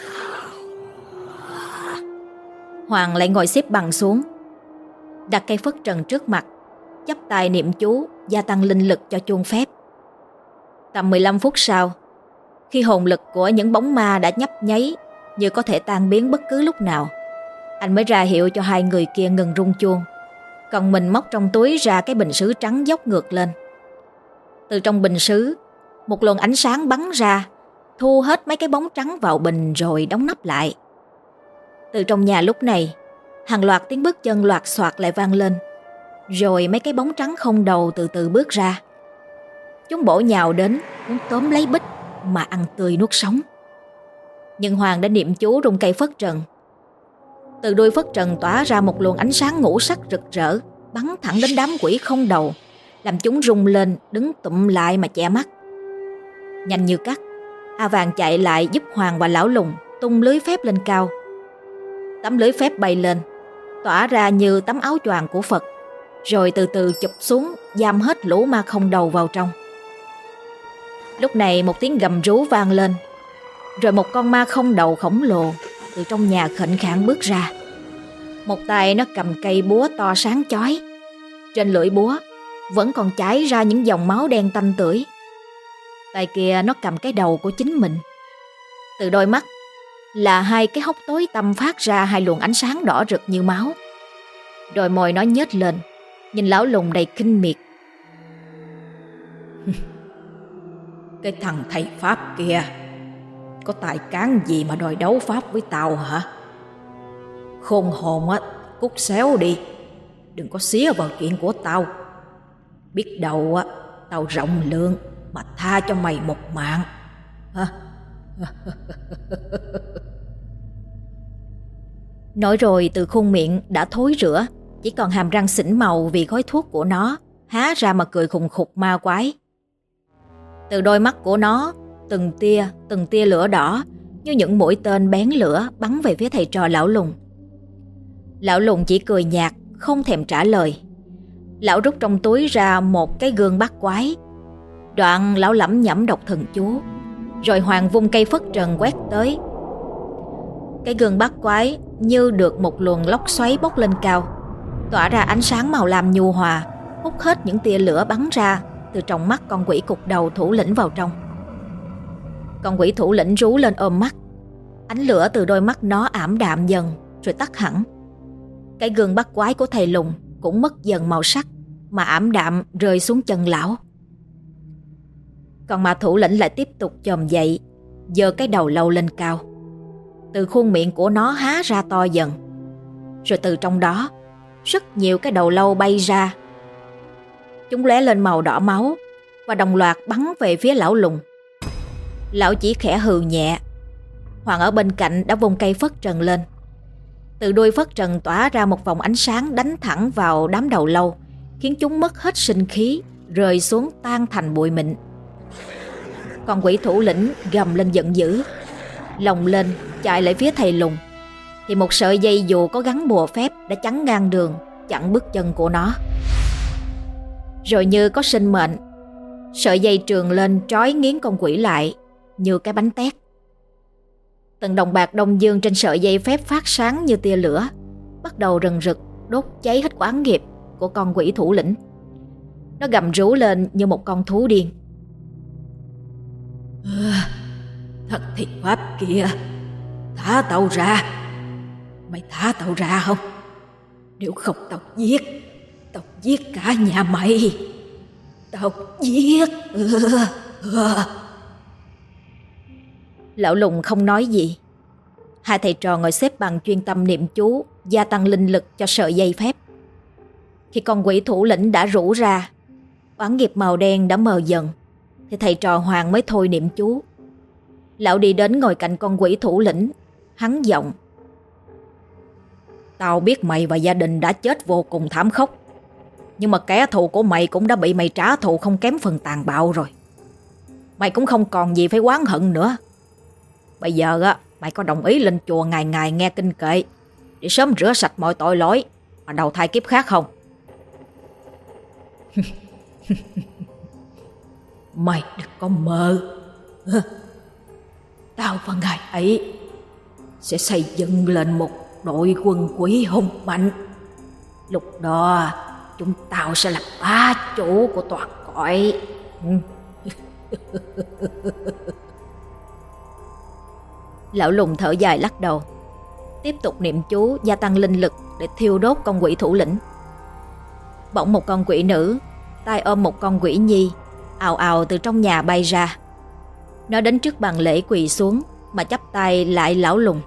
Hoàng lại ngồi xếp bằng xuống, đặt cây phất trần trước mặt, chắp tay niệm chú gia tăng linh lực cho chuông phép. Tầm mười lăm phút sau, khi hồn lực của những bóng ma đã nhấp nháy như có thể tan biến bất cứ lúc nào, anh mới ra hiệu cho hai người kia ngừng rung chuông, còn mình móc trong túi ra cái bình sứ trắng dốc ngược lên. Từ trong bình sứ, một luồng ánh sáng bắn ra, thu hết mấy cái bóng trắng vào bình rồi đóng nắp lại. Từ trong nhà lúc này, hàng loạt tiếng bước chân loạt xoạt lại vang lên, rồi mấy cái bóng trắng không đầu từ từ bước ra. Chúng bổ nhào đến, muốn tóm lấy Bích mà ăn tươi nuốt sống. Nhưng Hoàng đã niệm chú rung cây phất trần. Từ đuôi phất trần tỏa ra một luồng ánh sáng ngũ sắc rực rỡ, bắn thẳng đến đám quỷ không đầu, làm chúng rung lên, đứng tụm lại mà che mắt. Nhanh như cắt, A Vàng chạy lại giúp Hoàng và lão Lùng tung lưới phép lên cao. Tấm lưới phép bay lên, tỏa ra như tấm áo choàng của Phật, rồi từ từ chụp xuống, giam hết lũ ma không đầu vào trong. Lúc này một tiếng gầm rú vang lên, rồi một con ma không đầu khổng lồ từ trong nhà khệnh khạng bước ra. Một tay nó cầm cây búa to sáng chói, trên lưỡi búa vẫn còn chảy ra những dòng máu đen tanh tưởi. Tay kia nó cầm cái đầu của chính mình. Từ đôi mắt là hai cái hốc tối tăm phát ra hai luồng ánh sáng đỏ rực như máu. Đôi môi nó nhếch lên, nhìn lão Lùng đầy khinh miệt. Cái thằng thầy Pháp kia có tài cán gì mà đòi đấu Pháp với tao hả? Khôn hồn á, cút xéo đi, đừng có xía vào chuyện của tao. Biết đâu á, tao rộng lượng mà tha cho mày một mạng. Hả? Nói rồi từ khuôn miệng đã thối rữa, chỉ còn hàm răng xỉn màu vì khói thuốc của nó, há ra mà cười khùng khục ma quái. Từ đôi mắt của nó, từng tia, từng tia lửa đỏ như những mũi tên bén lửa bắn về phía thầy trò lão Lùng. Lão Lùng chỉ cười nhạt, không thèm trả lời. Lão rút trong túi ra một cái gương bắt quái. Đoạn lão lẩm nhẩm đọc thần chú, rồi Hoàng vung cây phất trần quét tới. Cái gương bắt quái như được một luồng lốc xoáy bốc lên cao, tỏa ra ánh sáng màu lam nhu hòa, hút hết những tia lửa bắn ra từ trong mắt con quỷ cục đầu thủ lĩnh vào trong. Con quỷ thủ lĩnh rú lên ôm mắt. Ánh lửa từ đôi mắt nó ảm đạm dần rồi tắt hẳn. Cái gương bắt quái của thầy Lùng cũng mất dần màu sắc mà ảm đạm rơi xuống chân lão. Còn mà thủ lĩnh lại tiếp tục chồm dậy, giơ cái đầu lâu lên cao. Từ khuôn miệng của nó há ra to dần, rồi từ trong đó rất nhiều cái đầu lâu bay ra. Chúng lóe lên màu đỏ máu và đồng loạt bắn về phía lão Lùng. Lão chỉ khẽ hừ nhẹ, Hoàng ở bên cạnh đã vung cây phất trần lên. Từ đuôi phất trần tỏa ra một vòng ánh sáng đánh thẳng vào đám đầu lâu, khiến chúng mất hết sinh khí, rơi xuống tan thành bụi mịn. Con quỷ thủ lĩnh gầm lên giận dữ, lồng lên chạy lại phía thầy lùn, thì một sợi dây dù có gắn bùa phép đã chắn ngang đường, chặn bước chân của nó. Rồi như có sinh mệnh, sợi dây trường lên trói nghiến con quỷ lại như cái bánh tét. Từng đồng bạc đông dương trên sợi dây phép phát sáng như tia lửa, bắt đầu rần rực đốt cháy hết oán nghiệp của con quỷ thủ lĩnh. Nó gầm rú lên như một con thú điên. À, thật thiệt pháp kìa, thả tao ra. Mày thả tao ra không? Nếu không tao giết, tao giết cả nhà mày. Tao giết. ừ, ừ. Lão lùng không nói gì. Hai thầy trò ngồi xếp bằng chuyên tâm niệm chú, gia tăng linh lực cho sợi dây phép. Khi con quỷ thủ lĩnh đã rũ ra, oán nghiệp màu đen đã mờ dần, thì thầy trò Hoàng mới thôi niệm chú. Lão đi đến ngồi cạnh con quỷ thủ lĩnh, hắn giọng: Tao biết mày và gia đình đã chết vô cùng thảm khốc, nhưng mà kẻ thù của mày cũng đã bị mày trả thù không kém phần tàn bạo rồi. Mày cũng không còn gì phải oán hận nữa. Bây giờ á, mày có đồng ý lên chùa ngày ngày nghe kinh kệ để sớm rửa sạch mọi tội lỗi và đầu thai kiếp khác không? Mày đừng có mơ. Tao và ngày ấy sẽ xây dựng lên một đội quân quỷ hùng mạnh. Lúc đó chúng tao sẽ là bá chủ của toàn cõi. Lão lùng thở dài lắc đầu, tiếp tục niệm chú gia tăng linh lực để thiêu đốt con quỷ thủ lĩnh. Bỗng một con quỷ nữ tay ôm một con quỷ nhi ào ào từ trong nhà bay ra. Nó đến trước bàn lễ quỳ xuống mà chắp tay lại lão lùng.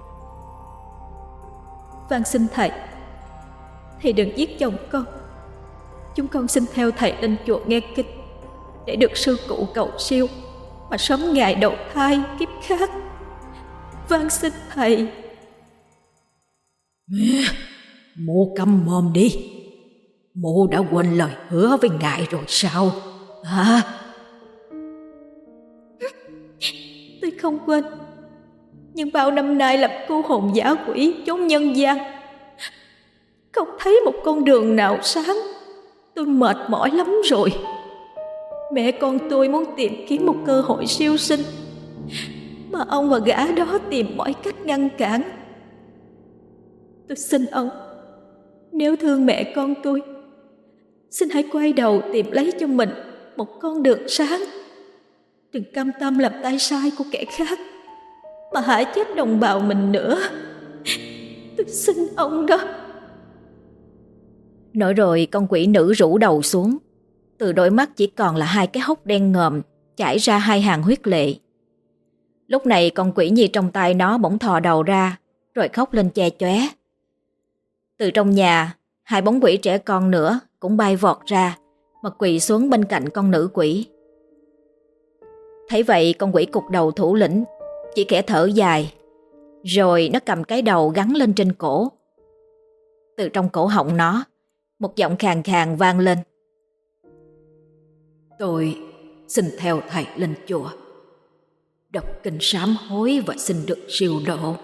Van xin thầy, thầy đừng giết chồng con. Chúng con xin theo thầy lên chùa nghe kinh để được sư cụ cầu siêu mà sớm ngày đầu thai kiếp khác. Van xin thầy. Mụ câm mồm đi. Mụ đã quên lời hứa với ngài rồi sao hả? Tôi không quên, nhưng bao năm nay làm cô hồn giả quỷ chốn nhân gian, không thấy một con đường nào sáng. Tôi mệt mỏi lắm rồi. Mẹ con tôi muốn tìm kiếm một cơ hội siêu sinh, mà ông và gã đó tìm mọi cách ngăn cản. Tôi xin ông, nếu thương mẹ con tôi, xin hãy quay đầu tìm lấy cho mình một con đường sáng. Đừng cam tâm làm tay sai của kẻ khác mà hại chết đồng bào mình nữa. Tôi xin ông đó. Nói rồi con quỷ nữ rũ đầu xuống. Từ đôi mắt chỉ còn là hai cái hốc đen ngòm chảy ra hai hàng huyết lệ. Lúc này con quỷ nhi trong tay nó bỗng thò đầu ra rồi khóc lên che chóe. Từ trong nhà, hai bóng quỷ trẻ con nữa cũng bay vọt ra mà quỳ xuống bên cạnh con nữ quỷ. Thấy vậy con quỷ cục đầu thủ lĩnh chỉ khẽ thở dài, rồi nó cầm cái đầu gắn lên trên cổ. Từ trong cổ họng nó, một giọng khàn khàn vang lên. Tôi xin theo thầy lên chùa, đọc kinh sám hối và xin được siêu độ.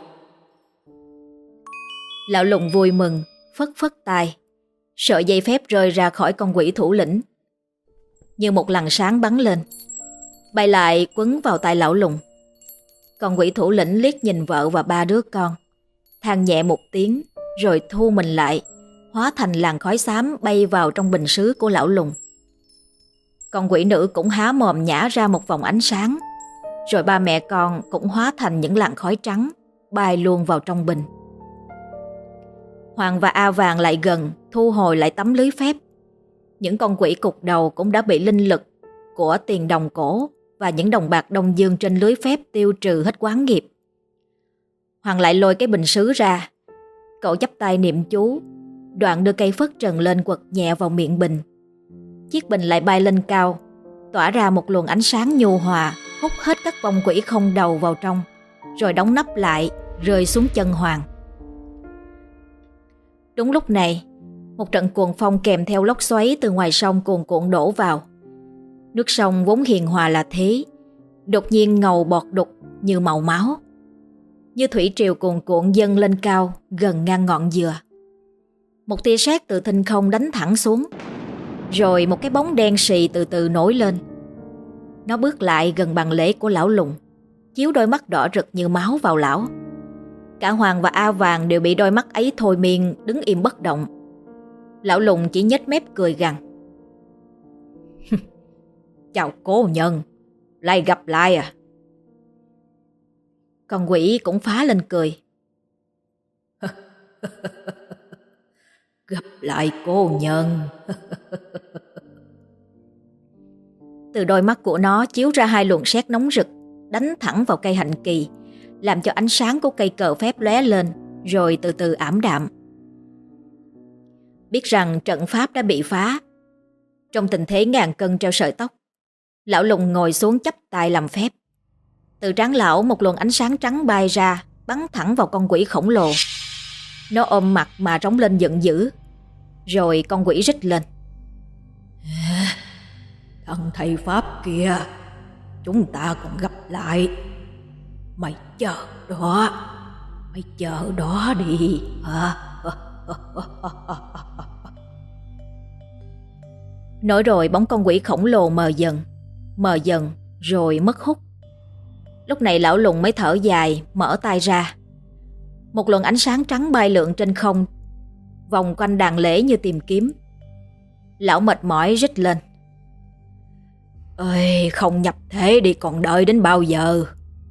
Lão lùng vui mừng, phất phất tay. Sợi dây phép rơi ra khỏi con quỷ thủ lĩnh, như một làn sáng bắn lên, bay lại quấn vào tay lão lùng. Con quỷ thủ lĩnh liếc nhìn vợ và ba đứa con, than nhẹ một tiếng rồi thu mình lại, hóa thành làn khói xám bay vào trong bình sứ của lão lùng. Con quỷ nữ cũng há mồm nhả ra một vòng ánh sáng, rồi ba mẹ con cũng hóa thành những làn khói trắng bay luôn vào trong bình. Hoàng và A Vàng lại gần, thu hồi lại tấm lưới phép. Những con quỷ cục đầu cũng đã bị linh lực của tiền đồng cổ và những đồng bạc đông dương trên lưới phép tiêu trừ hết oán nghiệp. Hoàng lại lôi cái bình sứ ra. Cậu chắp tay niệm chú, đoạn đưa cây phất trần lên quật nhẹ vào miệng bình. Chiếc bình lại bay lên cao, tỏa ra một luồng ánh sáng nhu hòa, hút hết các vong quỷ không đầu vào trong, rồi đóng nắp lại, rơi xuống chân Hoàng. Đúng lúc này, một trận cuồng phong kèm theo lốc xoáy từ ngoài sông cuồn cuộn đổ vào. Nước sông vốn hiền hòa là thế, đột nhiên ngầu bọt đục như màu máu. Như thủy triều cuồn cuộn dâng lên cao gần ngang ngọn dừa. Một tia sét từ thinh không đánh thẳng xuống, rồi một cái bóng đen xì từ từ nổi lên. Nó bước lại gần bàn lễ của lão Lùng, chiếu đôi mắt đỏ rực như máu vào lão. Cả Hoàng và A Vàng đều bị đôi mắt ấy thôi miên đứng im bất động. Lão Lùng chỉ nhếch mép cười gằn. Chào cố nhân, lại gặp lại à? Con quỷ cũng phá lên cười. Gặp lại cô nhân. Từ đôi mắt của nó chiếu ra hai luồng sét nóng rực, đánh thẳng vào cây hạnh kỳ, làm cho ánh sáng của cây cờ phép lóe lên, rồi từ từ ảm đạm. Biết rằng trận pháp đã bị phá, trong tình thế ngàn cân treo sợi tóc, lão Lùng ngồi xuống chắp tay làm phép. Từ trán lão một luồng ánh sáng trắng bay ra, bắn thẳng vào con quỷ khổng lồ. Nó ôm mặt mà rống lên giận dữ. Rồi con quỷ rít lên. Thằng thầy pháp kia, chúng ta còn gặp lại. Mày chờ đó, mày chờ đó đi. Nói rồi bóng con quỷ khổng lồ mờ dần, mờ dần rồi mất hút. Lúc này lão Lùng mới thở dài, mở tay ra. Một luồng ánh sáng trắng bay lượn trên không, vòng quanh đàn lễ như tìm kiếm. Lão mệt mỏi rít lên. Ơi, không nhập thế đi còn đợi đến bao giờ?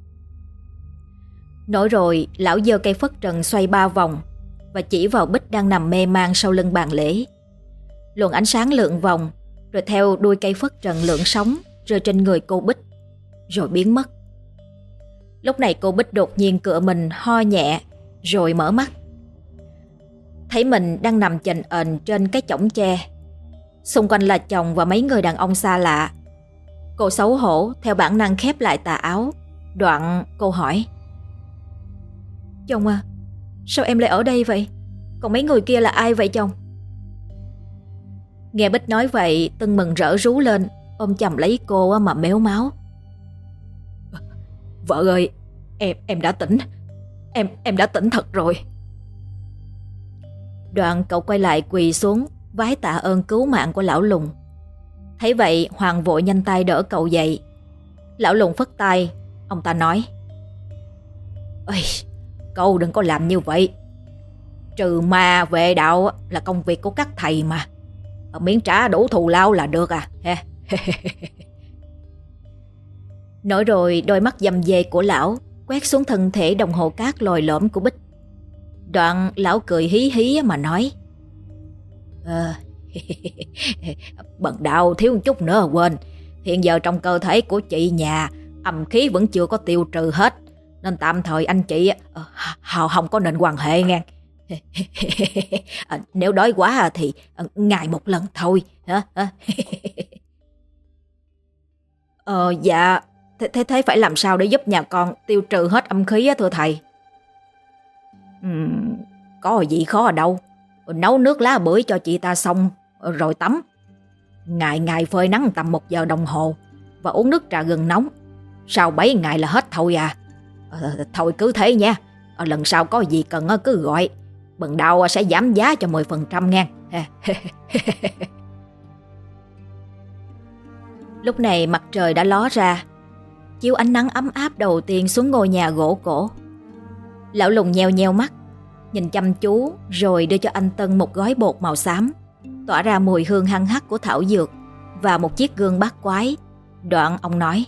Nói rồi lão giơ cây phất trần xoay ba vòng và chỉ vào Bích đang nằm mê man sau lưng bàn lễ. Luồng ánh sáng lượn vòng, rồi theo đuôi cây phất trần lượn sóng rơi trên người cô Bích, rồi biến mất. Lúc này cô Bích đột nhiên cựa mình ho nhẹ, rồi mở mắt. Thấy mình đang nằm chành ền trên cái chõng tre. Xung quanh là chồng và mấy người đàn ông xa lạ. Cô xấu hổ theo bản năng khép lại tà áo. Đoạn cô hỏi. Chồng à, sao em lại ở đây vậy? Còn mấy người kia là ai vậy chồng? Nghe Bích nói vậy, Tân mừng rỡ rú lên, ôm chầm lấy cô mà méo máu. Vợ ơi, em em đã tỉnh. Em em đã tỉnh thật rồi. Đoạn cậu quay lại quỳ xuống, vái tạ ơn cứu mạng của lão Lùng. Thấy vậy, Hoàng vội nhanh tay đỡ cậu dậy. Lão Lùng phất tay, ông ta nói. Ôi, cậu đừng có làm như vậy. Trừ ma vệ đạo là công việc của các thầy mà. Miễn trả đủ thù lao là được à. Nói rồi đôi mắt dầm dề của lão quét xuống thân thể đồng hồ cát lồi lõm của Bích. Đoạn lão cười hí hí mà nói. À, bần đạo thiếu một chút nữa quên. Hiện giờ trong cơ thể của chị nhà âm khí vẫn chưa có tiêu trừ hết, nên tạm thời anh chị uh, không có nên quan hệ nghe. À, nếu đói quá thì uh, ngày một lần thôi. Ờ dạ, thế, thế thế phải làm sao để giúp nhà con tiêu trừ hết âm khí á thưa thầy? Uhm, có gì khó ở đâu. Nấu nước lá bưởi cho chị ta xong rồi tắm. Ngày ngày phơi nắng tầm một giờ đồng hồ và uống nước trà gừng nóng. Sau bảy ngày là hết thôi à. Ờ, thôi cứ thế nha. Ờ, lần sau có gì cần cứ gọi. Bần đạo sẽ giảm giá cho mười phần trăm nha. Lúc này mặt trời đã ló ra, chiếu ánh nắng ấm áp đầu tiên xuống ngôi nhà gỗ cổ. Lão Lùng nheo nheo mắt, nhìn chăm chú rồi đưa cho anh Tân một gói bột màu xám, tỏa ra mùi hương hăng hắc của thảo dược và một chiếc gương bát quái. Đoạn ông nói.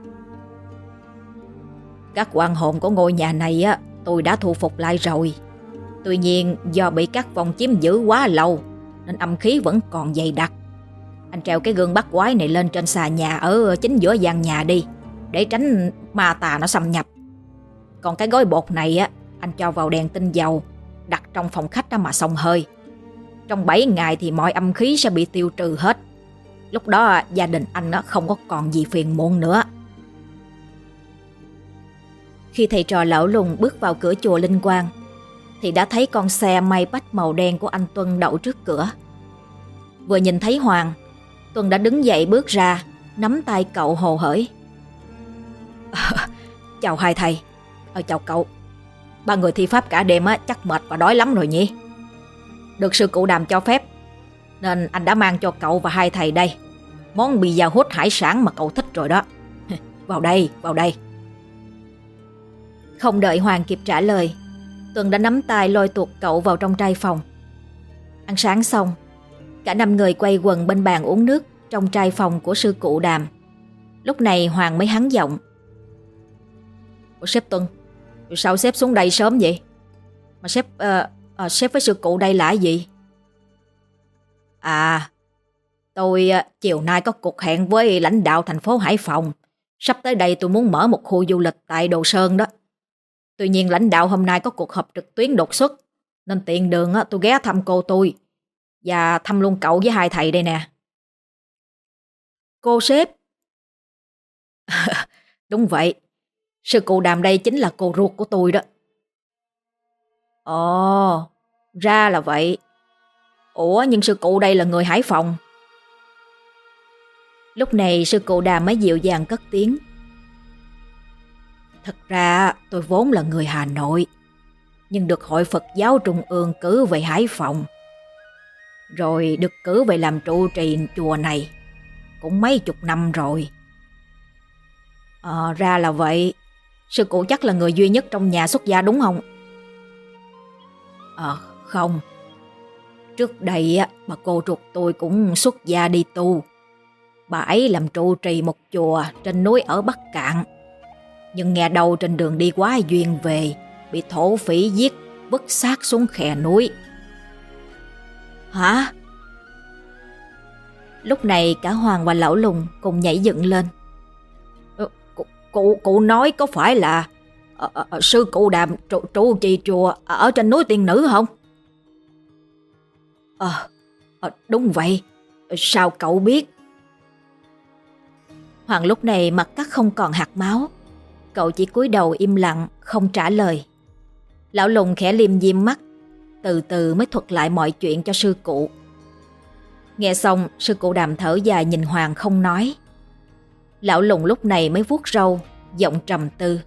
Các oan hồn của ngôi nhà này á, tôi đã thu phục lại rồi. Tuy nhiên do bị các vong chiếm giữ quá lâu nên âm khí vẫn còn dày đặc. Anh treo cái gương bát quái này lên trên xà nhà ở chính giữa gian nhà đi, để tránh ma tà nó xâm nhập. Còn cái gói bột này á, anh cho vào đèn tinh dầu, đặt trong phòng khách đó mà xông hơi. Trong bảy ngày thì mọi âm khí sẽ bị tiêu trừ hết. Lúc đó gia đình anh nó không có còn gì phiền muộn nữa. Khi thầy trò Lão Lùng bước vào cửa chùa Linh Quang thì đã thấy con xe may bách màu đen của anh Tuân đậu trước cửa. Vừa nhìn thấy Hoàng, Tuân đã đứng dậy bước ra, nắm tay cậu hồ hởi. À, chào hai thầy. À, chào cậu. Ba người thi pháp cả đêm á, chắc mệt và đói lắm rồi nhỉ? Được sư cụ Đàm cho phép nên anh đã mang cho cậu và hai thầy đây món bì da hút hải sản mà cậu thích rồi đó. Vào đây, vào đây. Không đợi Hoàng kịp trả lời, Tuân đã nắm tay lôi tuột cậu vào trong trai phòng. Ăn sáng xong, cả năm người quay quần bên bàn uống nước trong trai phòng của sư cụ Đàm. Lúc này Hoàng mới hắng giọng. Ủa sếp Tuân, sao sếp xuống đây sớm vậy? Mà sếp uh, uh, sếp với sư cụ đây là cái gì? À, tôi uh, chiều nay có cuộc hẹn với lãnh đạo thành phố Hải Phòng. Sắp tới đây tôi muốn mở một khu du lịch tại Đồ Sơn đó. Tuy nhiên lãnh đạo hôm nay có cuộc họp trực tuyến đột xuất, nên tiện đường uh, tôi ghé thăm cô tôi và thăm luôn cậu với hai thầy đây nè. Cô sếp? Đúng vậy, sư cụ Đàm đây chính là cô ruột của tôi đó. Ồ, ra là vậy. Ủa nhưng sư cụ đây là người Hải Phòng. Lúc này sư cụ Đàm mới dịu dàng cất tiếng. Thật ra tôi vốn là người Hà Nội, nhưng được Hội Phật giáo Trung ương cử về Hải Phòng, rồi được cử về làm trụ trì chùa này cũng mấy chục năm rồi. À, ra là vậy. Sư cụ chắc là người duy nhất trong nhà xuất gia đúng không? À, không. Trước đây á, bà cô ruột tôi cũng xuất gia đi tu. Bà ấy làm trụ trì một chùa trên núi ở Bắc Cạn. Nhưng nghe đầu trên đường đi quá duyên về, bị thổ phỉ giết, vứt xác xuống khe núi. Hả? Lúc này cả Hoàng và Lão Lùng cùng nhảy dựng lên. Cụ, cụ, cụ nói có phải là uh, uh, sư cụ Đàm trụ, trụ trì chùa ở trên núi Tiên Nữ không? Ờ, à, à, đúng vậy. Sao cậu biết? Hoàng lúc này mặt cắt không còn hạt máu. Cậu chỉ cúi đầu im lặng, không trả lời. Lão Lùng khẽ liêm diêm mắt, từ từ mới thuật lại mọi chuyện cho sư cụ. Nghe xong, sư cụ Đàm thở dài nhìn Hoàng không nói. Lão Lùng lúc này mới vuốt râu, giọng trầm tư.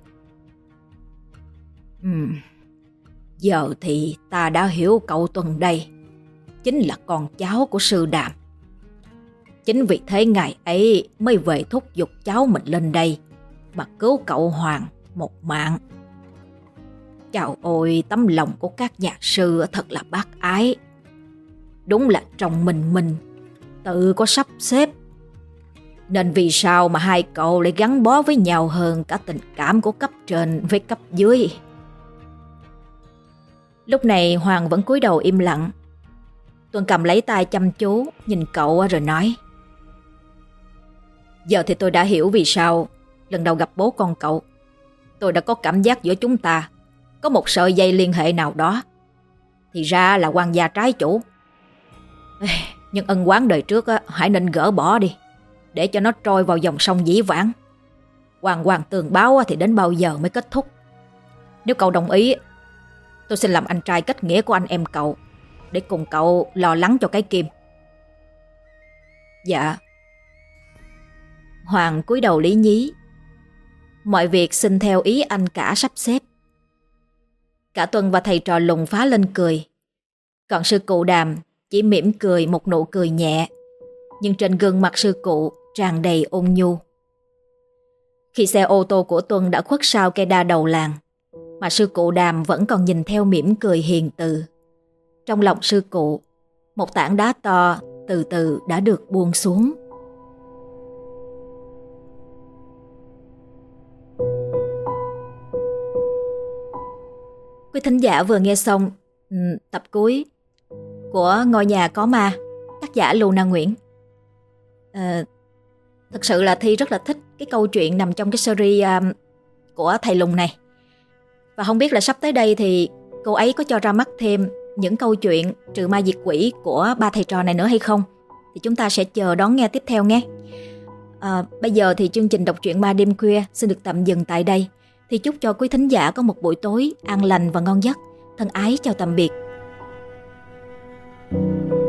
Ừm, giờ thì ta đã hiểu cậu Tuân đây chính là con cháu của sư Đàm. Chính vì thế ngày ấy mới về thúc giục cháu mình lên đây mà cứu cậu Hoàng một mạng. Chào ôi, tấm lòng của các nhà sư thật là bác ái. Đúng là trong mình mình tự có sắp xếp. Nên vì sao mà hai cậu lại gắn bó với nhau hơn cả tình cảm của cấp trên với cấp dưới? Lúc này Hoàng vẫn cúi đầu im lặng. Tuân cầm lấy tay chăm chú nhìn cậu rồi nói. Giờ thì tôi đã hiểu vì sao lần đầu gặp bố con cậu, tôi đã có cảm giác giữa chúng ta có một sợi dây liên hệ nào đó. Thì ra là quan gia trái chủ. Nhưng ân oán đời trước á, hãy nên gỡ bỏ đi, để cho nó trôi vào dòng sông dĩ vãng. Hoàng hoàng tường báo thì đến bao giờ mới kết thúc. Nếu cậu đồng ý, tôi xin làm anh trai kết nghĩa của anh em cậu, để cùng cậu lo lắng cho cái Kim. Dạ. Hoàng cúi đầu lý nhí. Mọi việc xin theo ý anh cả sắp xếp. Cả Tuân và thầy trò Lùng phá lên cười. Còn sư cụ Đàm chỉ mỉm cười một nụ cười nhẹ, nhưng trên gương mặt sư cụ tràn đầy ôn nhu. Khi xe ô tô của Tuân đã khuất sau cây đa đầu làng, mà sư cụ Đàm vẫn còn nhìn theo mỉm cười hiền từ, trong lòng sư cụ, một tảng đá to từ từ đã được buông xuống. Quý thính giả vừa nghe xong tập cuối của Ngôi Nhà Có Ma, tác giả Luna Nguyễn. À, thật sự là Thi rất là thích cái câu chuyện nằm trong cái series um, của thầy Lùng này. Và không biết là sắp tới đây thì cô ấy có cho ra mắt thêm những câu chuyện trừ ma diệt quỷ của ba thầy trò này nữa hay không, thì chúng ta sẽ chờ đón nghe tiếp theo nghe. À, bây giờ thì chương trình đọc truyện ma đêm khuya xin được tạm dừng tại đây. thì chúc cho quý thính giả có một buổi tối an lành và ngon giấc. Thân ái chào tạm biệt.